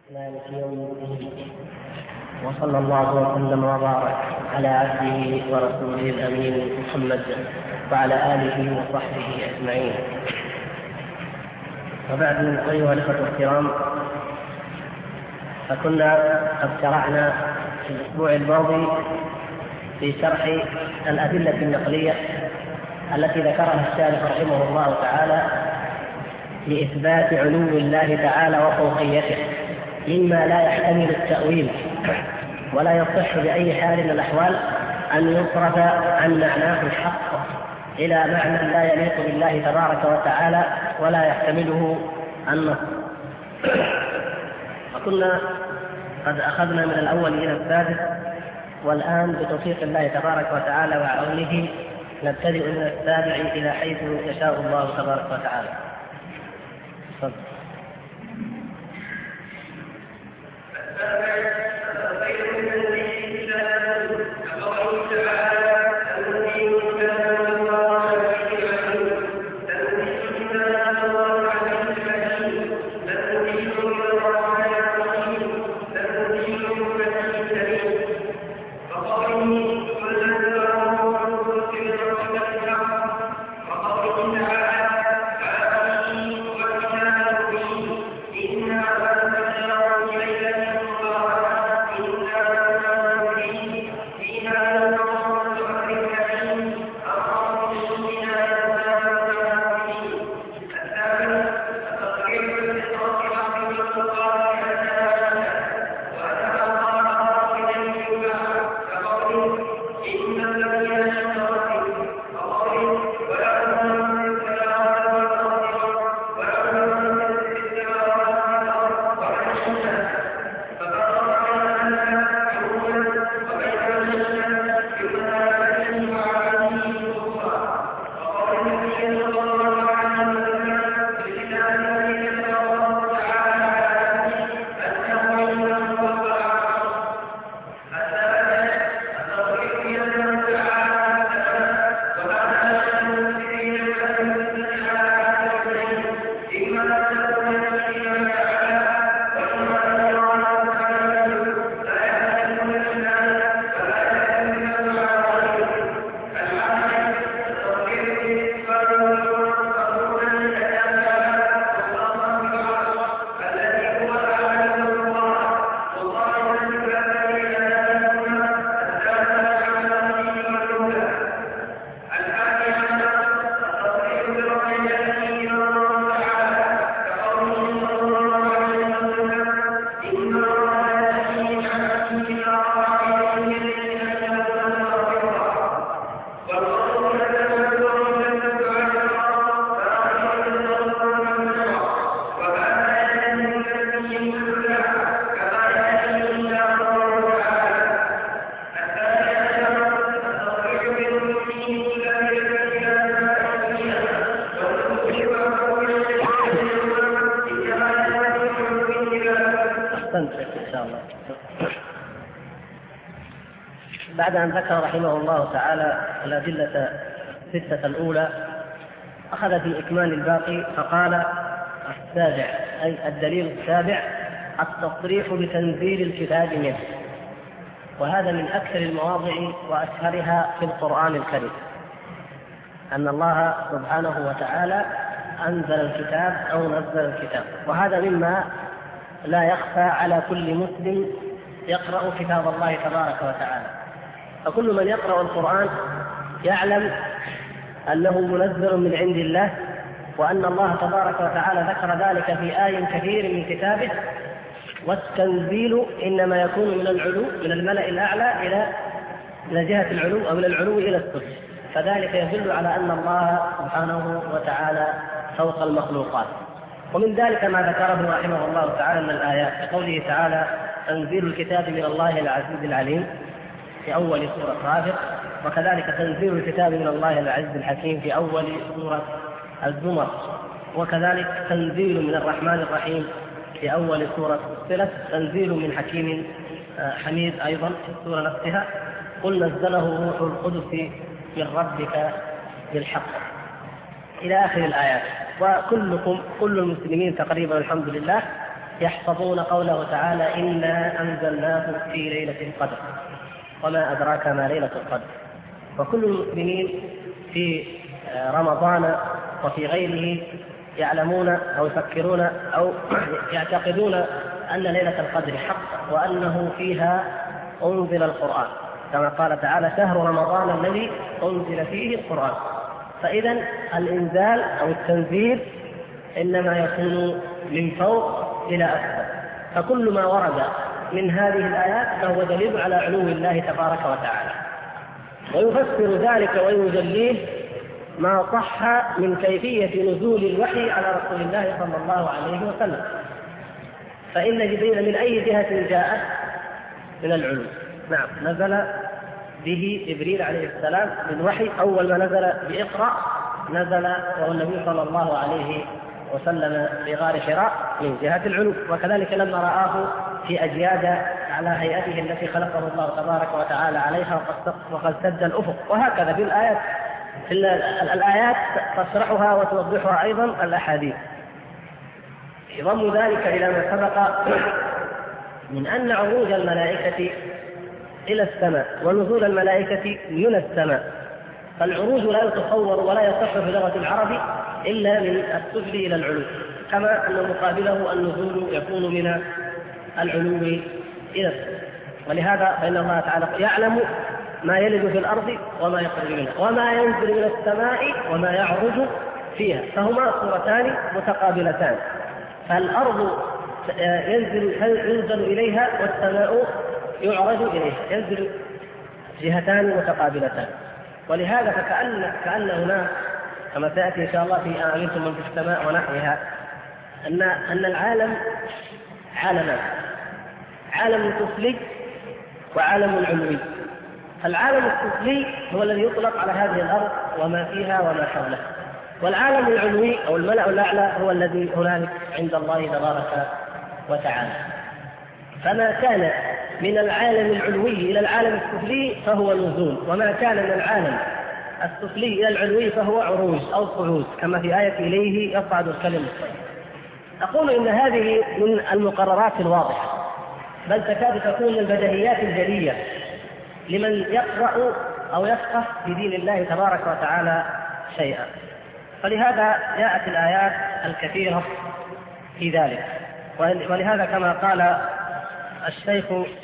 مالك يوم الدين. وصلى الله وسلم وبارك على عبده ورسوله الامين محمد وعلى اله وصحبه اجمعين. وبعد، ايها الاخوه الكرام، فكنا قد شرعنا في الاسبوع الماضي في شرح الادله النقليه التي ذكرها الشارح رحمه الله تعالى لاثبات علو الله تعالى وفوقيته، مما لا يحتمل التأويل ولا يصح بأي حال من الأحوال أن يصرف عن معناه الحق إلى معنى لا يليق بالله تبارك وتعالى ولا يحتمله النص. وكنا قد أخذنا من الأول إلى السادس، والآن بتوفيق الله تبارك وتعالى وعونه نبتدئ من السابع إلى حيث يشاء الله تبارك وتعالى. بعد أن ذكر رحمه الله تعالى الأدلة الستة الأولى، أخذ في إكمال الباقي فقال: السابع، أي الدليل السابع، التصريح بتنزيل الكتاب منه. وهذا من أكثر المواضع وأشهرها في القرآن الكريم، أن الله سبحانه وتعالى أنزل الكتاب أو نزل الكتاب، وهذا مما لا يخفى على كل مسلم يقرأ كتاب الله تبارك وتعالى. فكل من يقرأ القرآن يعلم أنه منزل من عند الله، وأن الله تبارك وتعالى ذكر ذلك في آي كثير من كتابه. والتنزيل إنما يكون من العلو، من الملأ الأعلى إلى جهة العلو، أو من العلو إلى السفل، فذلك يدل على أن الله سبحانه وتعالى فوق المخلوقات. ومن ذلك ما ذكره رحمه الله تعالى من الآيات، كقوله تعالى: تنزيل الكتاب من الله العزيز العليم في أول سورة غافر، وكذلك تنزيل الكتاب من الله العزيز الحكيم في أول سورة الزمر، وكذلك تنزيل من الرحمن الرحيم في أول سورة فصلت، تنزيل من حكيم حميد أيضا في السورة نفسها، قل نزله روح القدس من ربك بالحق، إلى آخر الآيات. وكل المسلمين تقريبا الحمد لله يحفظون قوله تعالى: إنا أنزلناه في ليلة القدر وما أدراك ما ليلة القدر. وكل المسلمين في رمضان وفي غيره يعلمون أو يفكرون أو يعتقدون أن ليلة القدر حق، وأنه فيها أنزل القرآن، كما قال تعالى: شهر رمضان الذي أنزل فيه القرآن. فإذا الإنزال أو التنزيل إنما يكون من فوق إلى أسفل، فكل ما ورد من هذه الآيات فهو دليل على علو الله تبارك وتعالى. ويفسر ذلك ويجليه ما صح من كيفية نزول الوحي على رسول الله صلى الله عليه وسلم. فإن جبريل من أي جهة جاءت؟ من العلو. نعم، نزل به جبريل عليه السلام بالوحي. أول ما نزل بإقرأ نزل وهو النبي صلى الله عليه وسلم في غار حراء من جهة العلو. وكذلك لما رآه في أجياد على هيئته التي خلقه الله تبارك وتعالى عليها وقد سد الأفق. وهكذا في الآيات، الآيات تشرحها وتوضحها أيضا الأحاديث. يضم ذلك إلى ما سبق من أن عروج الملائكة إلى السماء ونزول الملائكة من السماء، فالعروج لا يتصور ولا يصح في لغة العرب إلا من السفل إلى العلو، كما أن مقابله النزول يكون من العلو إلى السماء. ولهذا فإن الله تعالى يعلم ما يلج في الأرض وما يخرج منها وما ينزل من السماء وما يعرج فيها، فهما صورتان متقابلتان. فالأرض ينزل إليها والسماء يعرج إليها، ينزل جهتان متقابلتان. ولهذا كأن هنا كما سيأتي إن شاء الله في أمنتم من في السماء ونحوها أن العالم عالمان: عالم سفلي وعالم علوي. العالم السفلي هو الذي يطلق على هذه الأرض وما فيها وما حولها، والعالم العلوي أو الملأ الأعلى هو الذي هنالك عند الله تبارك وتعالى. فما كان من العالم العلوي إلى العالم السفلي فهو نزول، وما كان من العالم السفلي إلى العلوي فهو عروج أو صعود، كما في آية إليه يصعد الكلم الطيب. أقول إن هذه من المقررات الواضحة، بل تكاد تكون من البديهيات الجلية لمن يقرأ أو يفقه في دين الله تبارك وتعالى شيئا. فلهذا جاءت الآيات الكثيرة في ذلك. ولهذا كما قال الشيخ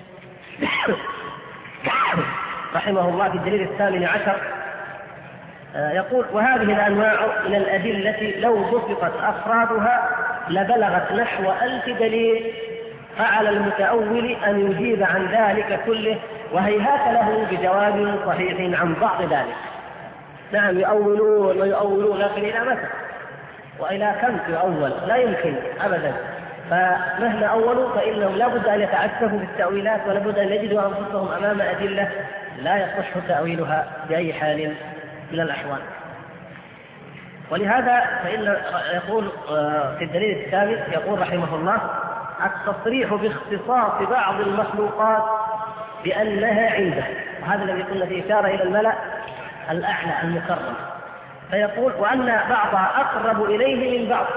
رحمه الله في الدليل 18 يقول: وهذه الأنواع من الأدلة لو بسطت أفرادها لبلغت نحو 1000 دليل، فعلى المتأول أن يجيب عن ذلك كله، وهيهات له بجواب صحيح عن بعض ذلك. نعم، يؤولون ويؤولون، لكن إلى متى وإلى كم يؤول؟ لا يمكن أبدا. فمهما أولوا فإنهم لا بد أن يتعسفوا بالتأويلات، ولا بد أن يجدوا أنفسهم أمام أدلة لا يصح تأويلها بأي حال من الأحوال. ولهذا فإن يقول في الدليل الثالث يقول رحمه الله: التصريح باختصاص بعض المخلوقات بأنها عنده. وهذا الذي قلنا في إشارة إلى الملأ الأعلى المكرم. فيقول: وأن بعضها أقرب إليه من بعض.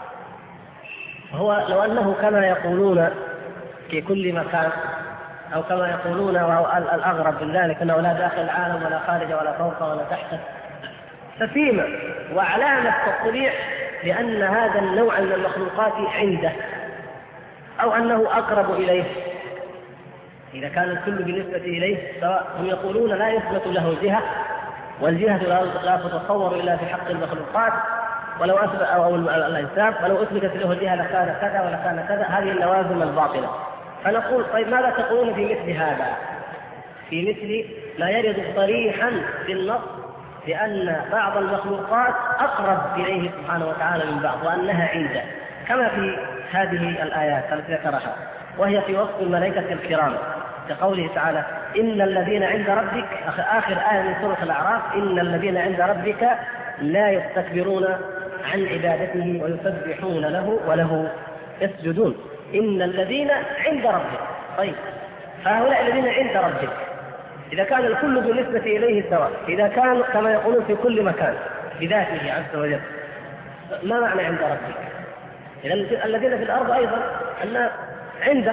هو لو أنه كما يقولون في كل مكان، أو كما يقولون وهو الأغرب من ذلك أنه لا داخل العالم ولا خارج ولا فوق ولا تحت، ففيما وعلامة التصريح بأن هذا النوع من المخلوقات عنده أو أنه أقرب إليه، إذا كان الكل بالنسبة إليه سواء. هم يقولون لا يثبت له جهة، والجهة لا تتصور إلا في حق المخلوقات، ولو أثبت أو الإنسان ولو أثبتت له جهة لكان كذا ولكان كذا. هذه اللوازم الباطلة. فنقول: طيب ماذا تقولون في مثل هذا؟ في مثل ما يرد صريحا في النص بأن بعض المخلوقات أقرب إليه سبحانه وتعالى من بعض، وأنها عنده، كما في هذه الآيات التي ذكرها، وهي في وصف الملائكة الكرام كقوله تعالى: إن الذين عند ربك، آخر آية من سورة الأعراف: إن الذين عند ربك لا يستكبرون عن عبادته ويسبحون له وله يسجدون. إن الذين عند ربك. طيب، فهؤلاء الذين عند ربك إذا كان الكل بالنسبة إليه سواء، إذا كان كما يقولون في كل مكان بذاته عز وجل، ما معنى عند ربك؟ إذن الذين في الأرض أيضا أن عنده.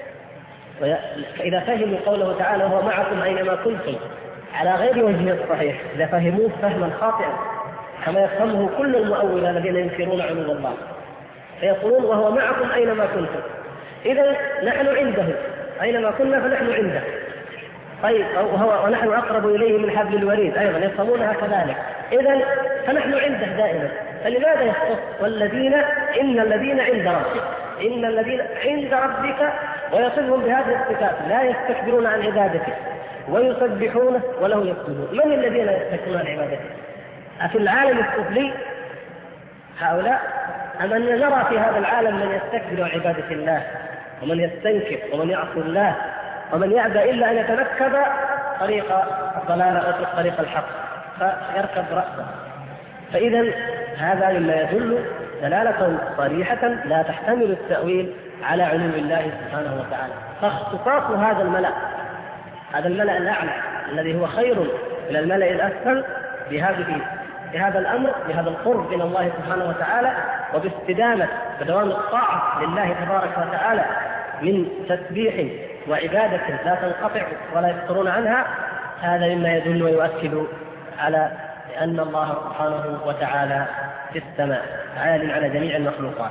فإذا فهموا قوله تعالى وهو معكم أينما كنتم على غير وجهه الصحيح، إذا فهموه فهما خاطئا كما يفهمه كل المؤولة الذين ينكرون علو الله، فيقولون وهو معكم أينما كنتم، إذا نحن عنده، أينما كنا فنحن عنده. طيب ونحن أقرب إليه من حبل الوريد، أيضا يفهمونها كذلك، إذا فنحن عنده دائما. فلماذا يختص والذين إن الذين عند ربك، إن الذين عند ربك، ويصفهم بهذه الصفات لا يستكبرون عن عبادته ويسبحونه وله يسجدون. من الذين يستكبرون عن عبادته؟ أفي العالم السفلي هؤلاء أم أن نرى في هذا العالم من يستكبر عن عبادة الله ومن يستنكر ومن يعصي الله ومن يأبى إلا أن يتنكب طريق الضلال أو طريق الحق فيركب رأسه؟ فإذا هذا مما يدل دلالة صريحة لا تحتمل التأويل على علو الله سبحانه وتعالى. فاختصاص هذا الملأ الأعلى الذي هو خير من الملأ الأسفل بهذا الأمر، بهذا القرب من الله سبحانه وتعالى، وباستدامة بدوام الطاعة لله تبارك وتعالى من تسبيح وعبادة لا تنقطع ولا يفترون عنها، هذا مما يدل ويؤكد على أن الله سبحانه وتعالى في السماء عال على جميع المخلوقات.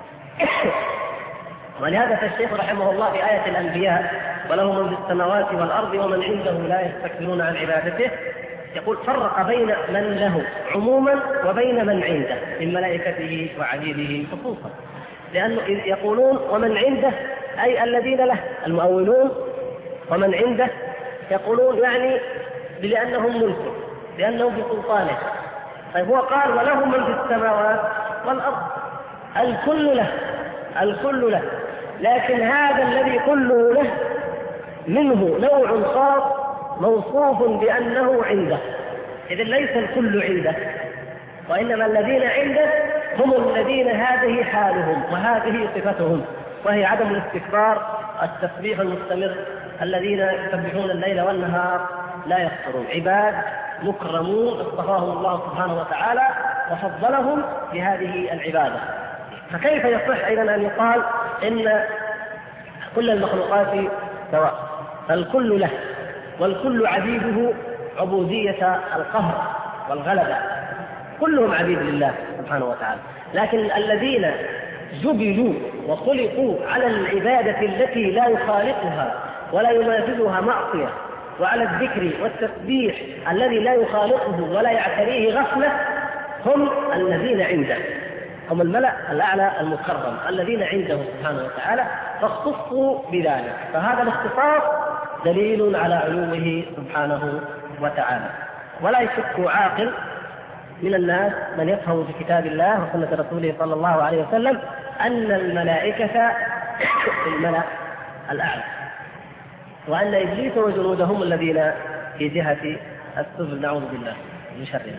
ولهذا فالشيخ رحمه الله في آية الأنبياء وله من في السماوات والأرض ومن عنده لا يستكبرون عن عبادته، يقول فرق بين من له عموما وبين من عنده من ملائكته وعبيده خصوصا، لأنه يقولون ومن عنده أي الذين له المؤولون، ومن عنده يقولون يعني لأنهم ملكه، لأنهم بسلطانه. طيب هو قال وله من في السماوات والأرض، الكل له، لكن هذا الذي كله له منه نوع خاص موصوف بأنه عنده، إذن ليس الكل عنده، وإنما الذين عنده هم الذين هذه حالهم وهذه صفتهم، وهي عدم الاستكبار، التسبيح المستمر، الذين يسبحون الليل والنهار لا يفترون، عباد مكرمون اصطفاهم الله سبحانه وتعالى وفضلهم بهذه العبادة. فكيف يصح أيضا أن يقال إن كل المخلوقات سواء؟ فالكل له، والكل عبيده عبودية القهر والغلبة، كلهم عبيد لله سبحانه وتعالى، لكن الذين جبلوا وخلقوا على العبادة التي لا يخالقها ولا يماثلها معصية، وعلى الذكر والتسبيح الذي لا يخالقه ولا يعتريه غفلة، هم الذين عنده، هم الملأ الأعلى المكرم الذين عنده سبحانه وتعالى، فاختصوا بذلك. فهذا الاختصاص دليل على علوه سبحانه وتعالى. ولا يشك عاقل من الناس من يفهم في كتاب الله وسنة رسوله صلى الله عليه وسلم أن الملائكة الملأ الأعلى، وأن إبليس وجنوده هم الذين في جهة السفل، نعوذ بالله من شرها.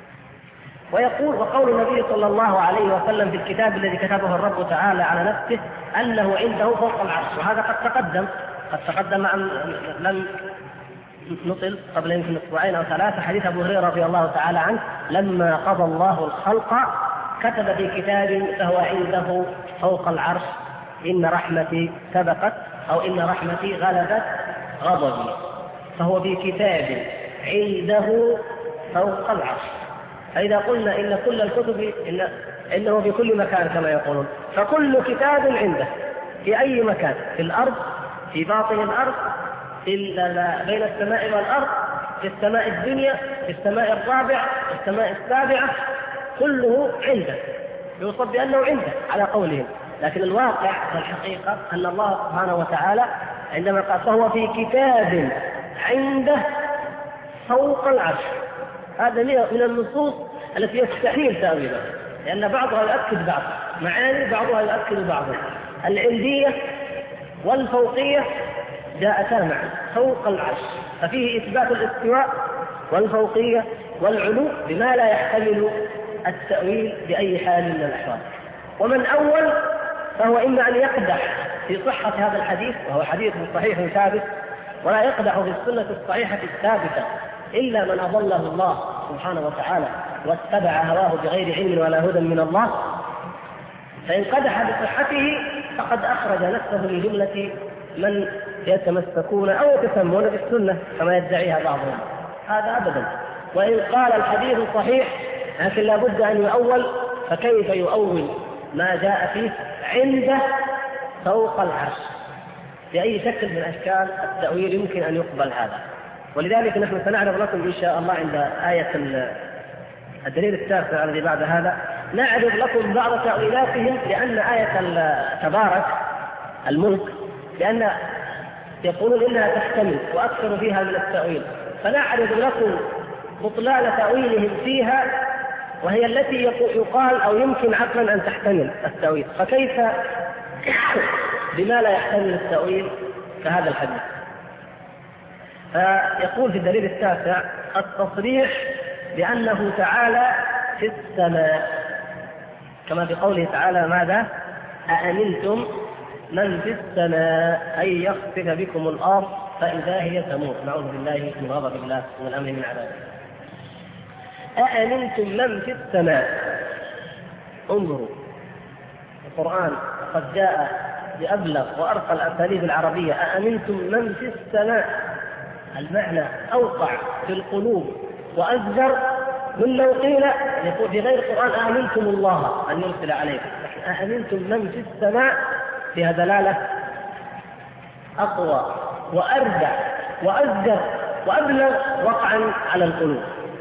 ويقول وقول النبي صلى الله عليه وسلم في الكتاب الذي كتبه الرب تعالى على نفسه أنه عنده فوق العرش، وهذا قد تقدم أن لم نطل قبل يمكن أسبوعين أو ثلاثة حديث أبو هريرة رضي الله تعالى عنه لما قضى الله الخلق كتب في كتاب فهو عنده فوق العرش إن رحمتي سبقت أو إن رحمتي غلبت غضبي، فهو في كتاب عنده فوق العرش. فإذا قلنا إن كل الكتب إنه في كل مكان كما يقولون، فكل كتاب عنده في أي مكان، في الأرض، في باطن الأرض، بين السماء والأرض، في السماء الدنيا، في السماء الرابعة، في السماء السابعة، كله عنده، يوصف بأنه عنده على قولهم. لكن الواقع والحقيقة أن الله سبحانه وتعالى عندما قال فهو في كتاب عنده فوق العرش، هذا من النصوص التي يستحيل تأويلها، لأن بعضها يؤكد بعض، معاني بعضها يؤكد بعضا. العندية والفوقية جاءتا معا فوق العرش، ففيه إثبات الاستواء والفوقية والعلو بما لا يحتمل التأويل بأي حال من الأحوال. ومن أول فهو إما أن يقدح في صحة هذا الحديث، وهو حديث صحيح ثابت، ولا يقدح في السنة الصحيحة الثابتة إلا من أضله الله سبحانه وتعالى واتبع هواه بغير علم ولا هدى من الله. فإن قدح بصحته فقد أخرج نفسه من جملة من يتمسكون أو يتسمون بالسنة كما يدعيها بعضهم. هذا أبدا. وإن قال الحديث صحيح لكن لا بد أن يؤول، فكيف يؤول ما جاء فيه عنده فوق العرش؟ بأي شكل من أشكال التأويل يمكن أن يقبل هذا؟ ولذلك نحن سنعرض لكم إن شاء الله عند آية الدليل التاسع الذي بعد هذا نعرض لكم بعض تأويلاتهم، لأن آية تبارك الملك لأن يقولون إنها تحتمل وأكثر فيها من التأويل، فنعرض لكم بطلان تأويلهم فيها، وهي التي يقال أو يمكن عقلا أن تحتمل التأويل، فكيف بما لا يحتمل التأويل كهذا الحديث؟ فيقول في الدليل التاسع التصريح بأنه تعالى في السماء، كما في قوله تعالى ماذا؟ أأمنتم من في السماء أن يخسف بكم الأرض فإذا هي تمور. نعوذ بالله من غضب الله ومن أمره من عذابه. أأمنتم من في السماء. انظروا القرآن قد جاء بأبلغ وأرقى الأساليب العربية. أأمنتم من في السماء، المعنى أوقع في القلوب وأزجر من لو قيل يقول في غير القرآن أأمنتم الله أن يرسل عليكم. أأمنتم من في السماء فيها دلالة أقوى وأرجع وأزجر وأبلغ وقعا على القلوب.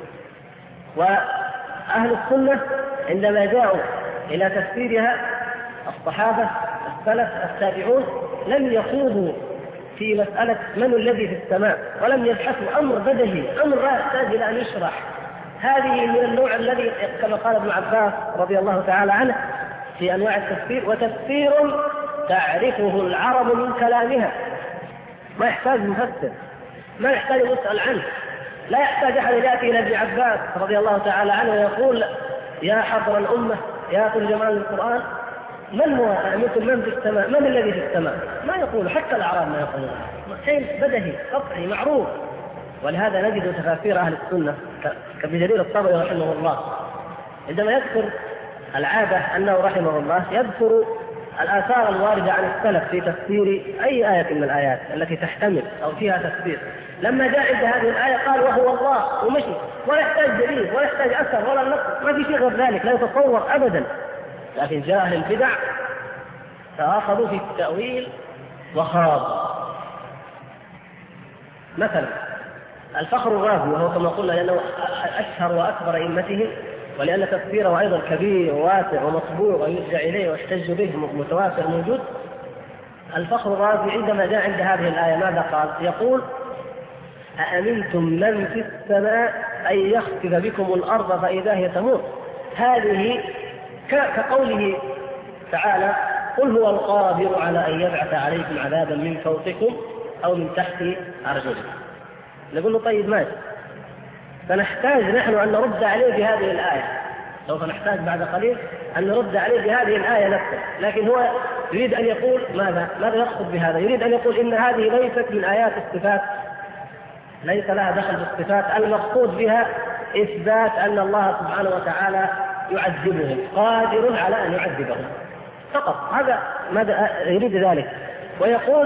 وأهل السنة عندما جاءوا إلى تفسيرها الصحابة السلف التابعون لم يخوضوا في مسألة من الذي في السماء، ولم يبحثوا أمر بدهي، أمر لا يحتاج إلى أن يشرح. هذه من النوع الذي كما قال ابن عباس رضي الله تعالى عنه في أنواع التفسير: وتفسير تعرفه العرب من كلامها. ما يحتاج مفسر، ما يحتاج يسأل عنه، لا يحتاج أحد يأتي إلى ابن عباس رضي الله تعالى عنه ويقول يا حضر الأمة يا طول جمال القرآن من هو أأمنتم من في السماء، من الذي في السماء؟ ما يقول، حتى الأعراب ما يقولون، شيء بدهي قطعي معروف. ولهذا نجد تفاسير أهل السنة كابن جرير الطبري رحمه الله عندما يذكر العادة أنه رحمه الله يذكر الآثار الواردة عن السلف في تفسير أي آية من الآيات التي تحتمل أو فيها تفسير. لما جاء عند هذه الآية قال وهو الله ومشي، ولا يحتاج دليل ولا يحتاج أثر ولا نقص، ما في شيء غير ذلك، لا يتصور أبدا. لكن جاء أهل البدع فأخذوا في التأويل وخاضوا. مثلا الفخر الرازي، وهو كما قلنا لأنه أشهر وأكبر أئمتهم، ولأن تفسيره أيضا كبير وواسع ومطبوع ويرجع إليه واحتج به متواتر موجود. الفخر الرازي عندما جاء عند هذه الآية ماذا قال؟ يقول أأمنتم من في السماء أن يخسف بكم الأرض فإذا هي تمور. هذه كقوله تعالى قل هو القادر على أن يبعث عليكم عذابا من فوقكم أو من تحت أرجلكم. نقول له طيب ماشي، فنحتاج نحن أن نرد عليه بهذه الآية، سوف نحتاج بعد قليل أن نرد عليه بهذه الآية نفسها. لكن هو يريد أن يقول ماذا يقصد بهذا؟ يريد أن يقول إن هذه ليست من آيات الصفات، ليس لها دخل بالصفات، المقصود بها إثبات أن الله سبحانه وتعالى يعذبهم، قادر على أن يعذبهم فقط. هذا ماذا يريد ذلك. ويقول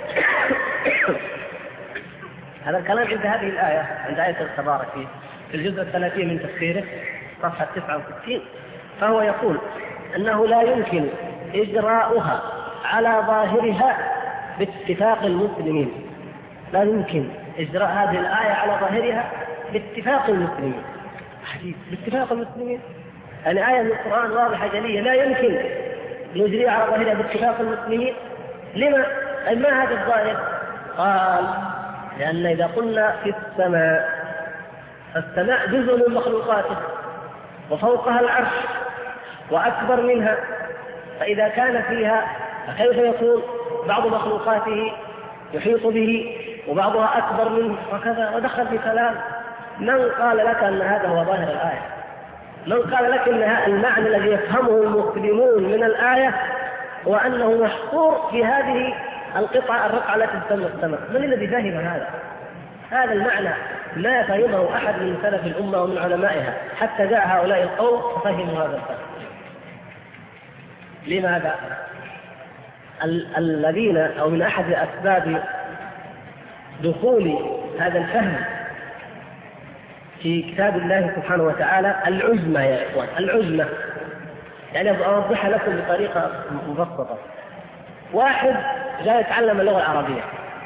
هذا الكلام عند هذه الآية، عند آية التبارك في الجزء 30 من تفسيره صفحة 69، فهو يقول أنه لا يمكن إجراؤها على ظاهرها باتفاق المسلمين. لا يمكن إجراء هذه الآية على ظاهرها باتفاق المسلمين. باتفاق المسلمين يعني آية من القرآن واضحة جلية، لا يمكن نجريها على ظاهرها باتفاق المسلمين. لما؟ أي ما هذا الظاهر؟ قال لأن إذا قلنا في السماء، السماء جزء من مخلوقاته وفوقها العرش وأكبر منها، فإذا كان فيها فكيف يكون بعض مخلوقاته يحيط به وبعضها أكبر منه وكذا؟ ودخل في كلام. من قال لك أن هذا هو ظاهر الآية؟ من قال لك أن المعنى الذي يفهمه المسلمون من الآية هو أنه محصور في هذه القطعة الرقعة التي تسمى السماء؟ من الذي فهم هذا؟ هذا المعنى لا فهمه أحد من سلف الأمة ومن علمائها، حتى جاء هؤلاء القوم ففهموا هذا الفهم. لماذا؟ الذين أو من أحد أسباب دخول هذا الفهم في كتاب الله سبحانه وتعالى العزمة يا إخوان، العزمة. يعني أوضحها لكم بطريقة مبسطة. واحد جاء يتعلم اللغة العربية،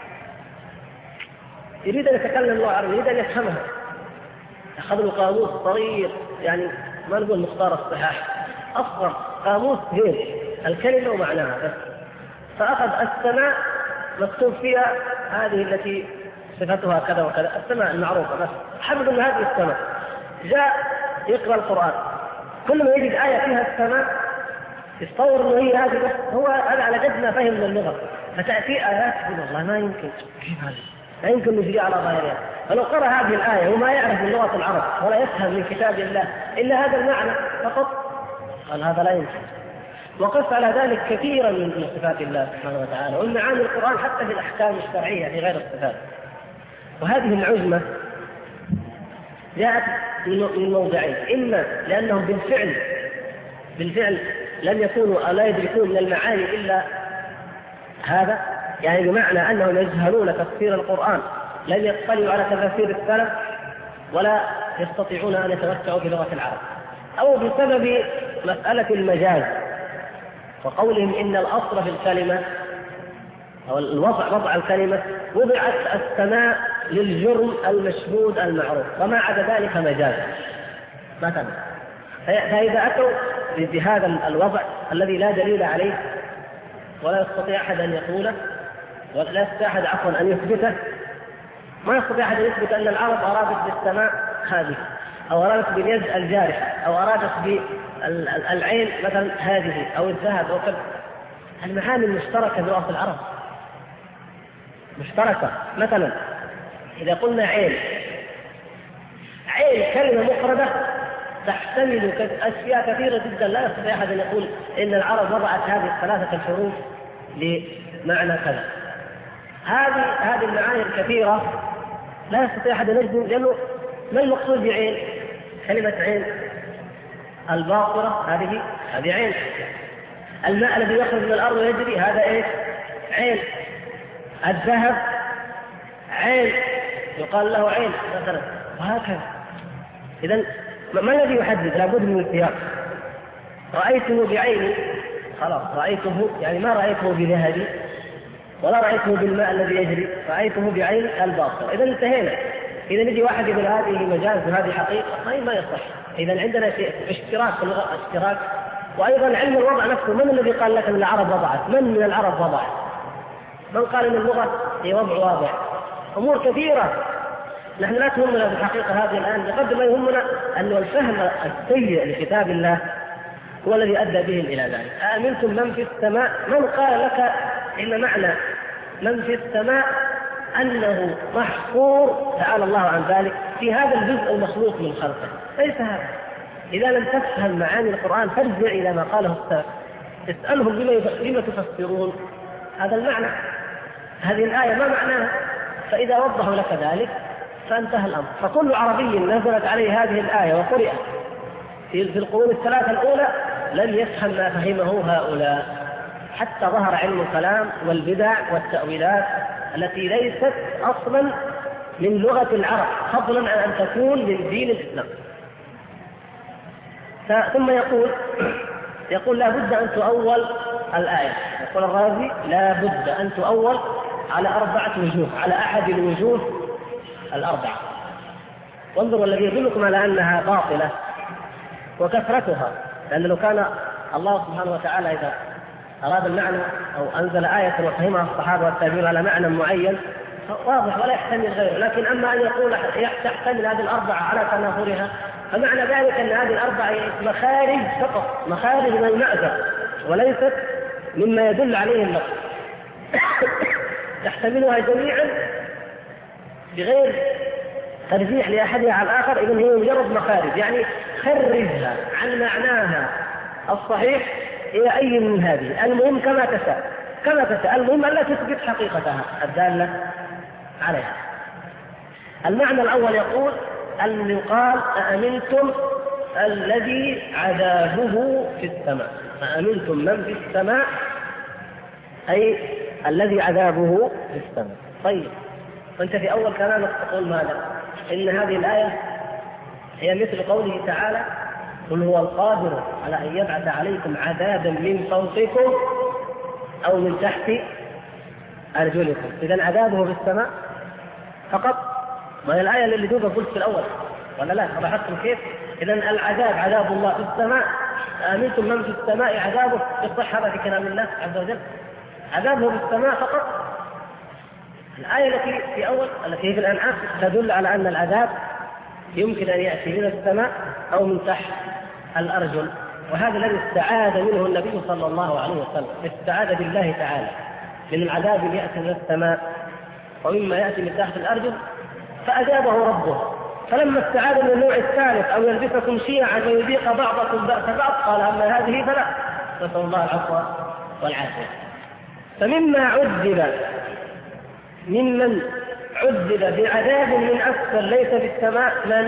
يريد أن يتكلم اللغة العربية، يريد أن يفهمها، أخذ له قاموس صغير، يعني ما نقول مختار الصحاح، أصغر قاموس هيك الكلمة ومعناها بس. فأخذ السماء مكتوب فيها هذه التي صفتها كذا وكذا، السماء المعروفة بس، حفظ من هذه السماء. جاء يقرأ القرآن، كل ما يجد آية فيها السماء يتصور أنه هي هذه بس، هو هذا على قد ما فهم من اللغة. فتأتي آيات يقول والله ما يمكن، كيف هذا؟ لا يمكن نجري على ظاهرها. فلو قرأ هذه الآية وما يعرف من لغة العرب ولا يفهم من كتاب الله إلا هذا المعنى فقط، قال هذا لا يمكن. وقف على ذلك كثيرا من صفات الله سبحانه وتعالى ومن معاني القرآن حتى في الأحكام الشرعية في غير الصفات. وهذه العزمة جاءت من موضعين: إما لأنهم بالفعل لم يكونوا أو لا يدركون من المعاني إلا هذا، يعني بمعنى أنهم يجهلون تفسير القرآن، لم يطلعوا على تفاسير السلف ولا يستطيعون أن يتوسعوا في لغة العرب، أو بسبب مسألة المجاز وقولهم إن الأصل في الكلمة أو وضع الكلمة وضعت السماء للجرم المشهود المعروف، وما عدا ذلك مجاز مثلا. فإذا أتوا بهذا الوضع الذي لا دليل عليه ولا يستطيع أحد أن يقوله ولا يستطيع أحد عفوا أن يثبته، ما يستطيع أحد أن يثبت أن العرب أرادت بالسماء هذه أو أرادت باليد الجارحة أو أرادت بالعين مثلا هذه أو الذهب أو كذا. المعاني المشتركة بلغة العرب مشتركة. مثلا إذا قلنا عين كلمة مفردة تحتمل أشياء كثيرة جدا، لا يستطيع أحد أن يقول إن العرب وضعت هذه الثلاثة الحروف لمعنى كذا. هذه المعاني الكثيرة لا يستطيع أحد أن يجزم، لأنه ما المقصود بعين؟ كلمة عين الباطرة هذه عين. الماء الذي يخرج من الأرض ويجري هذا إيش؟ عين. الذهب عين يقال له عين مثلا، وهكذا. إذن ما الذي يحدد؟ لابد من السياق. رأيته بعيني خلاص، رأيته يعني ما رأيته بذهبي ولا رأيته بالماء الذي يجري، رأيته بعين الباطل. إذا انتهينا. إذا يجي واحد يقول هذه مجاز وهذه حقيقة، ما يصح. إذا عندنا شيء اشتراك في اللغة، اشتراك. وأيضا علم الوضع نفسه، من الذي قال لك أن العرب وضعت؟ من العرب وضع؟ من قال أن اللغة هي وضع واضح؟ أمور كثيرة نحن لا تهمنا في الحقيقة هذه الآن، بقدر ما يهمنا أن الفهم السيء لكتاب الله هو الذي أدى بهم إلى ذلك. أأمنتم من في السماء؟ من قال لك إن معنى من في السماء أنه محصور تعالى الله عن ذلك في هذا الجزء المخلوق من خلقه؟ ليس هذا. إذا لم تفهم معاني القرآن فارجع إلى ما قاله السلف، اسألهم بما تفسرون هذا المعنى، هذه الآية ما معناها؟ فإذا وضحوا لك ذلك فانتهى الأمر. فكل عربي نزلت عليه هذه الآية وقرئت في القرون الثلاثة الأولى لم يفهم ما فهمه هؤلاء، حتى ظهر علم الكلام والبدع والتأويلات التي ليست أصلا من لغة العرب، فضلا عن أن تكون من دين الإسلام. ثم يقول لا بد أن تؤول الآية. يقول الرازي لا بد أن تؤول على 4 وجوه، على أحد الوجوه 4. وانظروا الذي يدلكم على أنها باطلة وكثرتها، لأن لو كان الله سبحانه وتعالى إذا أراد المعنى أو أنزل آية وفهمها الصحابة والتابعين على معنى معين واضح ولا يحتمل غيره، لكن أما أن يقول تحتمل هذه 4 على تناظرها، فمعنى ذلك أن هذه 4 مخارج فقط، مخارج من المأزق وليست مما يدل عليه اللفظ. تحتملها جميعا بغير ترجيح لأحدها على الآخر، إذن هي مجرد مخارج، يعني خرجها عن معناها الصحيح إلى أي من هذه، المهم كما تشاء، المهم أن لا تثبت حقيقتها الدالة عليها. المعنى الأول يقول أن يقال أأمنتم الذي عذابه في السماء، أأمنتم من في السماء أي الذي عذابه في السماء. طيب، وأنت في أول كلامك تقول ماذا؟ إن هذه الآية هي مثل قوله تعالى: قل هو القادر على أن يبعث عليكم عذابا من فوقكم أو من تحت أرجلكم. إذن عذابه في السماء فقط. ما هي الآية اللي دوبها قلت في الأول ولا لا؟ لاحظتم كيف؟ إذن العذاب عذاب الله في السماء. آمنتم من في السماء عذابه، يصح هذا في كلام الله عز وجل؟ عذابه في السماء فقط. الآية التي في أول التي في الأنعام تدل على أن العذاب يمكن أن يأتي من السماء أو من تحت الأرجل، وهذا الذي استعاذ منه النبي صلى الله عليه وسلم، استعاذ بالله تعالى من العذاب اللي يأتي من السماء ومما يأتي من تحت الأرجل، فأجابه ربه. فلما استعاذ من النوع الثالث أو يلبسكم شيعا ويذيق بعضكم بأس بعض، قال أما هذه فلا، نسأل الله العفو والعافية. فمما عذب ممن عذب بعذاب من أسفل ليس في السماء من؟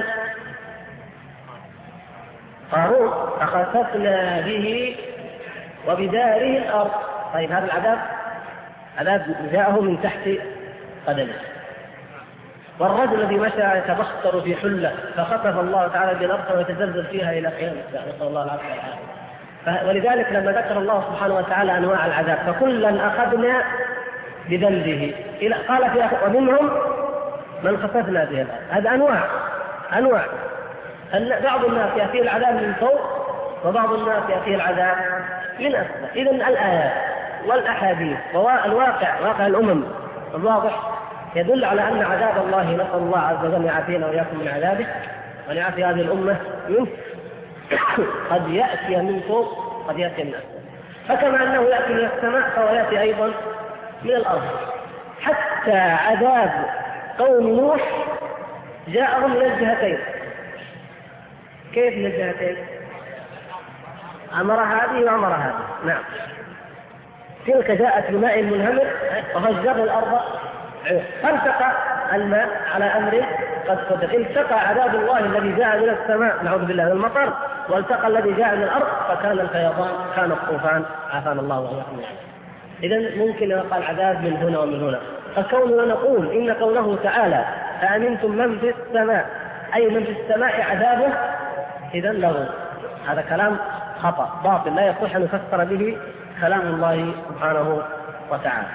قارون، فخسفنا به وبداره الأرض. طيب، هذا العذاب عذاب جاءه من تحت قدمه. والرجل الذي مشى يتبختر في حلة فخسف الله تعالى بالأرض ويتزلزل فيها إلى قيام الساعة، نسأل الله العافية والعافية. ولذلك لما ذكر الله سبحانه وتعالى أنواع العذاب فكلا أخذنا بذنبه، قال في ومنهم من خسفنا به الأرض. هذا أنواع. بعض الناس يأتيه العذاب من فوق وبعض الناس يأتيه العذاب من أسفل. إذن الآيات والأحاديث والواقع، واقع الأمم الواضح، يدل على أن عذاب الله، نسأل الله عز وجل يعافينا وإياكم من عذابه وأن يعافي هذه الأمة منه، قد يأتي من فوق قد يأتي من أسفل. فكما أنه يأتي من السماء فهو يأتي أيضا من الأرض. حتى عذاب قوم نوح جاءهم من الجهتين. كيف من الجهتين؟ أمر هذه وأمر هذه. نعم، تلك جاءت بماء منهمر وفجرنا الأرض فالتقى الماء على أمر قد صدق. التقى عذاب الله الذي جاء من السماء نعوذ بالله من المطر، والتقى الذي جاء من الأرض فكان الفيضان، كان الطوفان، عافانا الله وإياكم. إذن ممكن يقال عذاب من هنا ومن هنا. فكوننا نقول إن قوله تعالى أأمنتم من في السماء أي من في السماء عذابه، إذن له هذا كلام خطأ باطل لا يصح أن يفسر به كلام الله سبحانه وتعالى.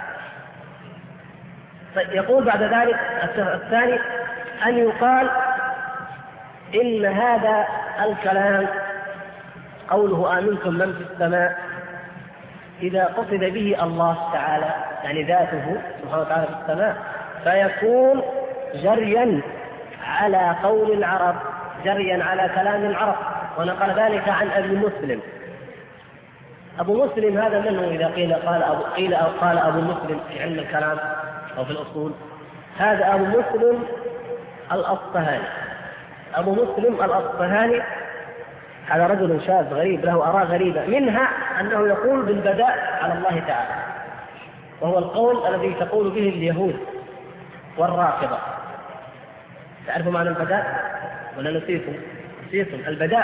يقول بعد ذلك الثاني أن يقال إن هذا الكلام قوله آمنتم من في السماء إذا قصد به الله تعالى يعني ذاته سبحانه وتعالى في السماء فيكون جريا على قول العرب، جريا على كلام العرب. ونقل ذلك عن أبي مسلم. أبو مسلم هذا من هو؟ إذا قيل أو قال أبو مسلم في علم الكلام أو في الأصول، هذا أبو مسلم الأصفهاني. أبو مسلم الأصفهاني هذا رجل شاذ غريب له آراء غريبة، منها أنه يقول بالبداء على الله تعالى، وهو القول الذي تقول به اليهود والرافضة. تعرفوا معنى البداء ولا نسيتم؟ البداء.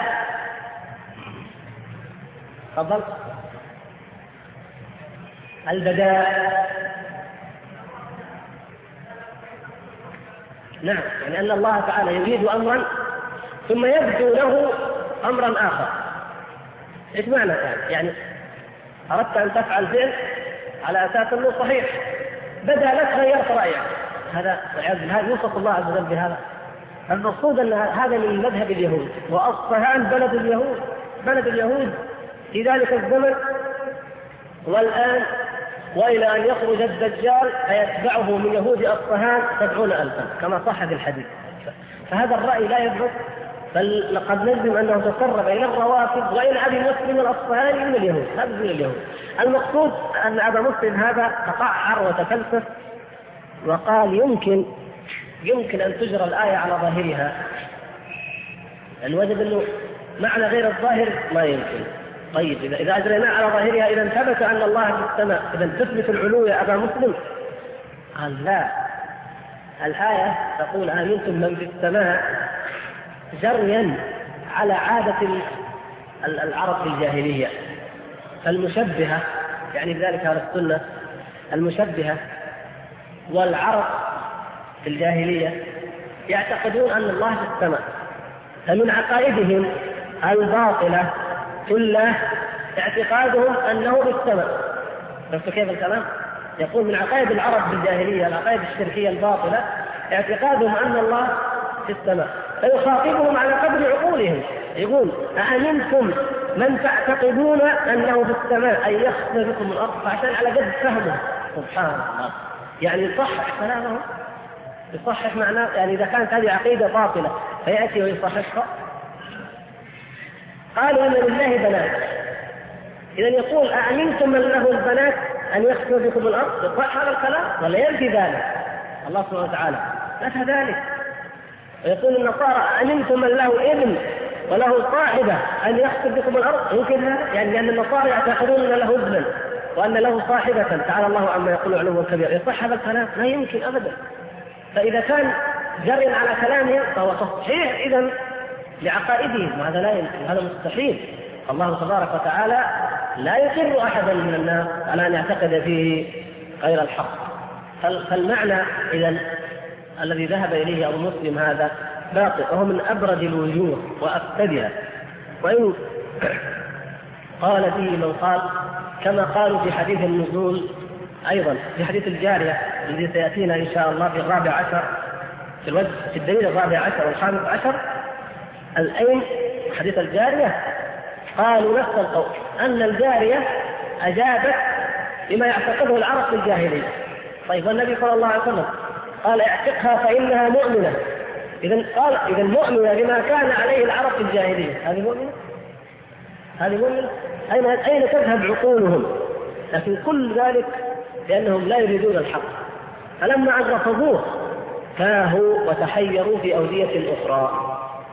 تفضل. البداء نعم، يعني أن الله تعالى يريد أمرا ثم يبدو له أمرا آخر. إيش معنى ذلك؟ يعني أردت أن تفعل فعل على أساس أنه صحيح، بدأ لك غيرت رأيك، هذا يوصف الله عز وجل بهذا. المقصود أن هذا من مذهب اليهود، وأصفهان بلد اليهود في ذلك الزمن والآن، وإلى أن يخرج الدجال فيتبعه من يهود أصفهان 70,000 كما صح في الحديث. فهذا الرأي لا يثبت، بل لقد نجزم أنه تسرب إلى الروافض وإلى أبي مسلم الأصفهاني من اليهود. هذا من اليهود. المقصود أن أبا مسلم هذا تقعر وتفلسف وقال يمكن أن تجرى الآية على ظاهرها، يعني وجد أنه معنى غير الظاهر ما يمكن. طيب إذا أجريناه على ظاهرها إذا ثبت أن الله في السماء، إذا تثبت العلو يا أبا مسلم؟ قال لا، الآية تقول آمنتم من في السماء جريا على عادة العرب في الجاهلية. فالمشبهة يعني بذلك أهل السنة المشبهة والعرب في الجاهلية يعتقدون أن الله في السماء، فمن عقائدهم الباطلة في الله اعتقادهم أنه في السماء. شفتوا كيف الكلام؟ يقول من عقائد العرب في الجاهلية، العقائد الشركية الباطلة، اعتقادهم أن الله في السماء، فيخاطبهم على قدر عقولهم، يقول أأمنتم من تعتقدون أنه في السماء أن يخسف بكم الأرض، فعشان على قد فهمه. سبحان الله، يعني يصحح كلامه، يصحح معناه. يعني إذا كانت هذه عقيدة باطلة فيأتي ويصححها. قالوا إن لله بنات، إذا يقول أأمنتم من له البنات أن يخسف بكم الأرض، يصح هذا الكلام ولا ينفي ذلك؟ الله سبحانه وتعالى نفى ذلك. ويقول النصارى أأمنتم من له ابن وله صاحبة أن يخسف بكم الأرض، يمكن هذا؟ يعني لأن النصارى يعتقدون أن له ابنا وأن له صاحبة، تعالى الله عما يقول علوا كبيرا. يصح هذا الكلام؟ لا يمكن أبدا. فإذا كان جري على كلامه فهو تصحيح إذن لعقائدهم، وهذا لا يمكن، هذا مستحيل. الله تبارك وتعالى لا يقر أحدا من الناس على أن يعتقد فيه غير الحق. فالمعنى إذن الذي ذهب إليه أبو مسلم هذا باطل، وهو من أبرد الوجوه وأفسدها. وإن قال فيه من قال كما قالوا في حديث النزول أيضا، في حديث الجارية الذي سيأتينا إن شاء الله في 14 في الدليل 14 و15 الأين حديث الجارية، قالوا نفس القول أن الجارية أجابت بما يعتقده العرب في الجاهلية. طيب والنبي صلى الله عليه وسلم قال اعتقها فإنها مؤمنة. إذا مؤمنة بما كان عليه العرب في الجاهلية، هذه مؤمنة؟ هذه مؤمنة؟ أين تذهب عقولهم؟ لكن كل ذلك لأنهم لا يريدون الحق، فلما أن رفضوه تاهوا وتحيروا في أودية أخرى.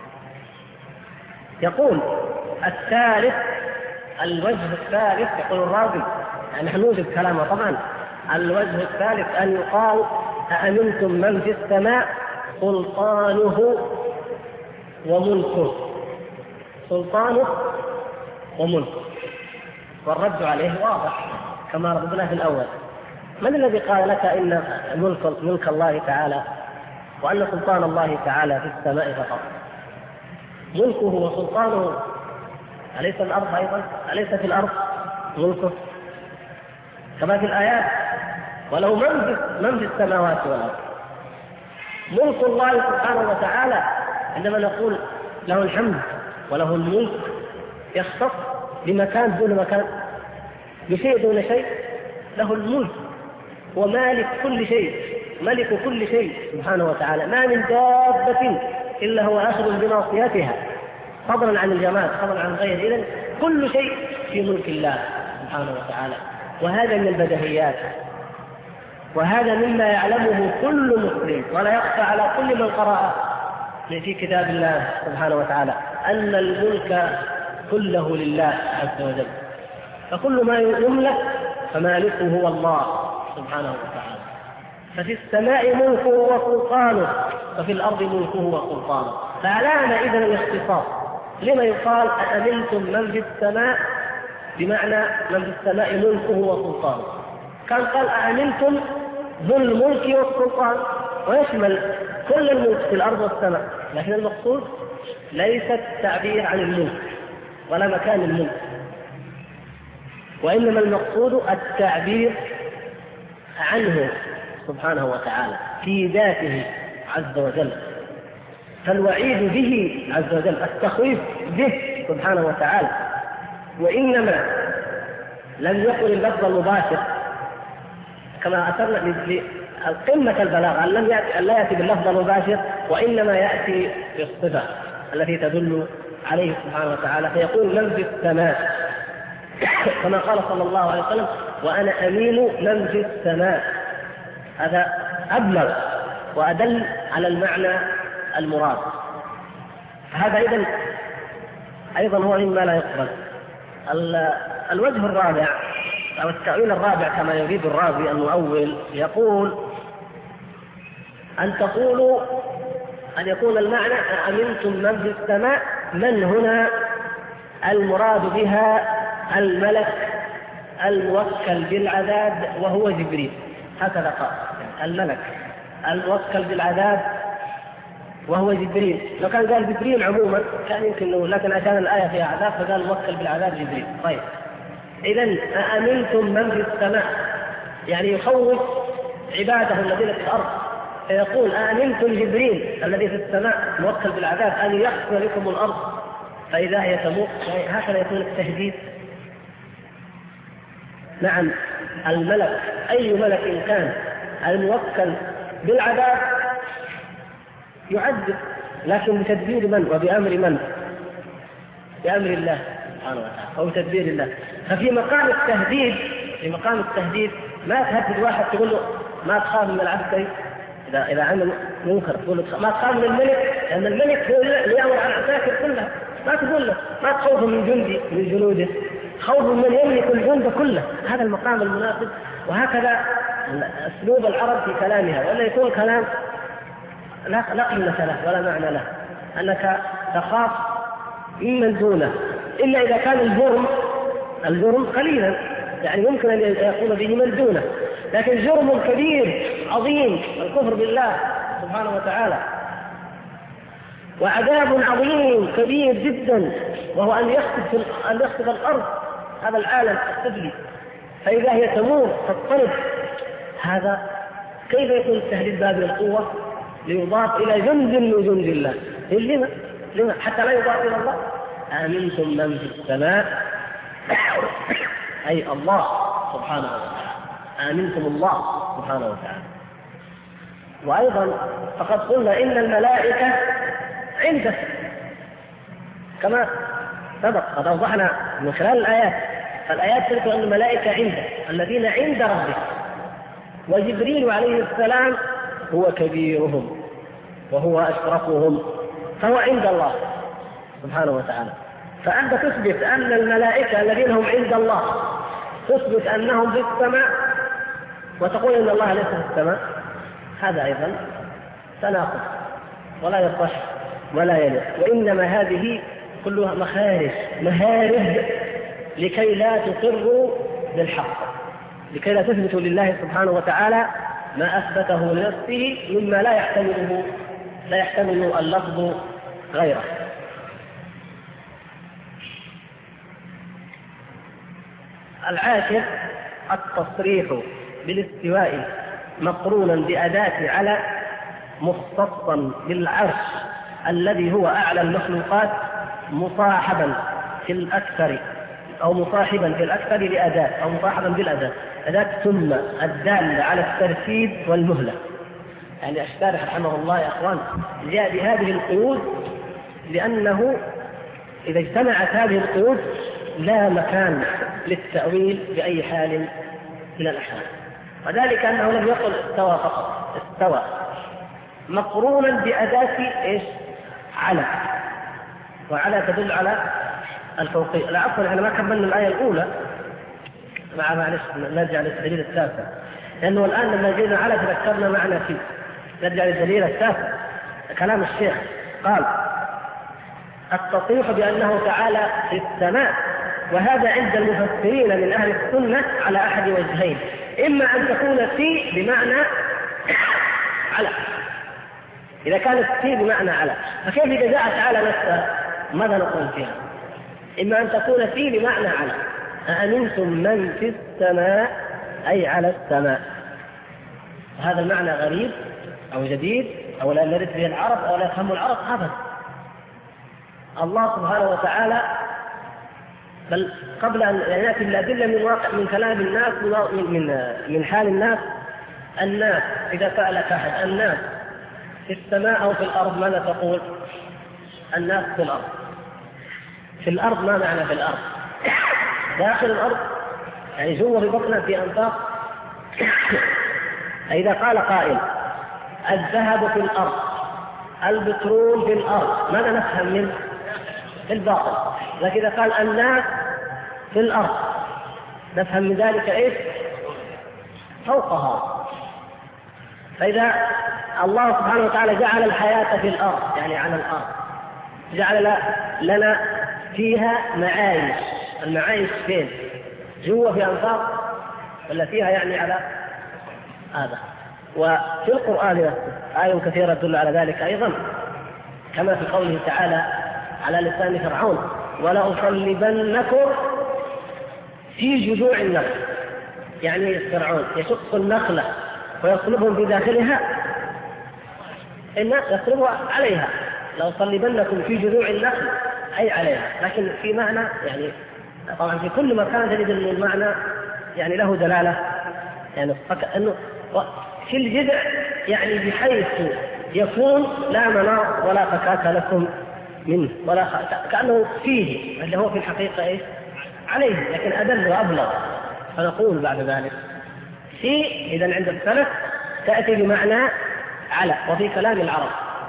يقول الثالث، الوجه الثالث، يقول الرازي، يعني نوجد كلامه طبعا، الوجه الثالث أن يقال أأمنتم من في السماء سلطانه وملكه، سلطانه وملكه. والرد عليه واضح كما ردنا في الأول. من الذي قال لك إن ملك الله تعالى وأن سلطان الله تعالى في السماء فقط؟ ملكه وسلطانه أليس الأرض أيضا؟ أليس في الأرض ملكه كما في الآيات؟ ولو من في السماوات والأرض. ملك الله سبحانه وتعالى عندما نقول له الحمد وله الملك يختص بمكان دون مكان، بشيء دون شيء. له الملك ومالك كل شيء، ملك كل شيء سبحانه وتعالى. ما من دابة إلا هو آخذ بناصيتها، فضلا عن الجماد، فضلا عن غيره. إذن كل شيء في ملك الله سبحانه وتعالى، وهذا من البديهيات، وهذا مما يعلمه كل مسلم ولا يخفى على كل من قرأ في كتاب الله سبحانه وتعالى أن الملك كله لله عز وجل. فكل ما يملك فمالكه هو الله سبحانه وتعالى. ففي السماء ملكه وسلطانه، وفي الأرض ملكه وسلطانه. فأعلان إذن الاختصاص. لما يقال أأمنتم من في السماء، بمعنى من في السماء ملكه وسلطانه. كان قال أأمنتم ذو الملك والسلطان، ويشمل كل الملك في الأرض والسماء، لكن المقصود ليس التعبير عن الملك ولا مكان الملك، وإنما المقصود التعبير عنه سبحانه وتعالى في ذاته عز وجل. فالوعيد به عز وجل، التخويف به سبحانه وتعالى. وإنما لم يكن اللفظ المباشر كما أثرنا قمة البلاغة أن لا يأتي باللفظ المباشر، وإنما يأتي بالصفة التي تدل عليه سبحانه وتعالى. فيقول من في السماء كما قال صلى الله عليه وسلم وأنا أمين من في السماء. هذا أبلغ وأدل على المعنى المراد. هذا أيضا هو مما لا يقبل. الوجه الرابع أو التأويل الرابع كما يريد الرازي المؤول، يقول أن يكون المعنى أأمنتم من في السماء، من هنا المراد بها الملك الموكل بالعذاب وهو جبريل، هكذا قال الملك الموكل بالعذاب وهو جبريل. لو كان قال جبريل عموما كان يمكن نقول، لكن عشان الآية فيها عذاب فقال الموكل بالعذاب جبريل. طيب إذن أأمنتم من في السماء، يعني يخوف عباده الذين في الأرض، فيقول أأمنتم جبريل الذي في السماء موكل بالعذاب أن يخسف لكم الأرض فإذا هي تموت. هكذا يكون التهديد. نعم الملك أي ملك كان الموكل بالعذاب يعذب، لكن بتدبير من وبأمر من؟ بأمر الله سبحانه وتعالى أو تدبير الله. ففي مقام التهديد ما تهدد واحد تقول له ما تخاف من العبد إذا عمل منكر، تقول له ما تخاف من الملك لأن الملك هو اللي يأمر على العساكر كلها. ما تقول له ما تخوف من جندي من جنوده، خوف من يملك الجند كله. هذا المقام المناسب. وهكذا أسلوب العرب في كلامها، ولا يكون كلام لا قيمة له ولا معنى له، أنك تخاف ممن دونه، إلا إذا كان الجرم قليلا، يعني ممكن أن يقول به من دونه. لكن جرم كبير عظيم الكفر بالله سبحانه وتعالى، وعذاب عظيم كبير جدا وهو أن يخسف الأرض، هذا العالم السفلي، فإذا هي تموت تضطرب. هذا كيف يكون التهديد بهذه القوة ليضاف إلى جند من جند الله؟ لما حتى لا يضاف إلى الله. آمنتم من في السماء أي الله سبحانه وتعالى، آمنتم الله سبحانه وتعالى. وأيضا فقد قلنا إن الملائكة عنده كما سبق، قد أوضحنا من خلال الآيات. فالآيات تذكر أن الملائكة عنده الذين عند ربه، وجبريل عليه السلام هو كبيرهم وهو أشرفهم، فهو عند الله سبحانه وتعالى. فأنت تثبت أن الملائكة الذين هم عند الله تثبت أنهم في السماء، وتقول إن الله ليس في السماء، هذا أيضا تناقض ولا يصح ولا يليق. وإنما هذه كلها مهارج لكي لا تقروا بالحق، لكي لا تثبتوا لله سبحانه وتعالى ما أثبته لنفسه مما لا يحتمل اللفظ غيره. العاشر التصريح بالاستواء مقرونا بأداة على مختصا بالعرش الذي هو أعلى المخلوقات، مصاحبا في الأكثر لأداة أو مصاحبا بالأداة، أداة ثم الدالة على الترتيب والمهلة. يعني الشارح رحمه الله يا أخوان جاء بهذه القيود لأنه إذا اجتمعت هذه القيود لا مكان للتأويل بأي حال من الأحوال. وذلك أنه لم يقل استوى فقط، استوى مقرونا بأداة إيش؟ على، وعلى تدل على الفوقية. لا عفوا احنا ما كملنا الآية الأولى، معلش نرجع للدليل التاسع، لأنه الآن لما جينا على تذكرنا معنى فيه. نرجع للدليل التاسع كلام الشيخ قال التصريح بأنه تعالى في السماء، وهذا عند المفسرين من أهل السنة على أحد وجهين، إما أن تكون في بمعنى على، إذا كانت في بمعنى على، فكيف إذا جاءت على نفسها ماذا نقول فيها؟ إما أن تكون في بمعنى على، أأمنتم من في السماء أي على السماء. هذا المعنى غريب أو جديد أو لا نرد به العرب أو لا يفهم العرب أبدا. الله سبحانه وتعالى بل قبل أن يأتي الأدلة من واقع من كلام الناس من حال الناس إذا سألك أحد الناس في السماء أو في الأرض ماذا تقول؟ الناس في الأرض. في الأرض ما معنى في الأرض؟ داخل الأرض يعني جوا في بطنها في أنفاق. إذا قال قائل الذهب في الأرض، البترول في الأرض، ماذا نفهم منه؟ في الباطن. لكن إذا قال الناس في الأرض نفهم من ذلك إيش؟ فوقها. فإذا الله سبحانه وتعالى جعل الحياة في الأرض يعني على الأرض، جعل لنا فيها معايش. المعايش فين؟ جوا في أنفاق ولا فيها يعني على هذا. وفي القرآن آية كثيرة تدل على ذلك أيضا، كما في قوله تعالى على لسان فرعون: ولأصلبنكم في جذوع النخل. يعني فرعون يشق النخلة ويصلبهم في داخلها، إن يصلبها عليها، لأصلبنكم في جذوع النخل أي عليها. لكن في معنى يعني طبعا في كل مكان تجد أن المعنى يعني له دلالة، يعني أنه في الجذع يعني بحيث يكون لا مناص ولا فكاك لكم منه ولا كأنه فيه، اللي هو في الحقيقة إيه؟ عليه، لكن أدل وأبلغ. فنقول بعد ذلك في إذن عند السلف تأتي بمعنى على، وفي كلام العرب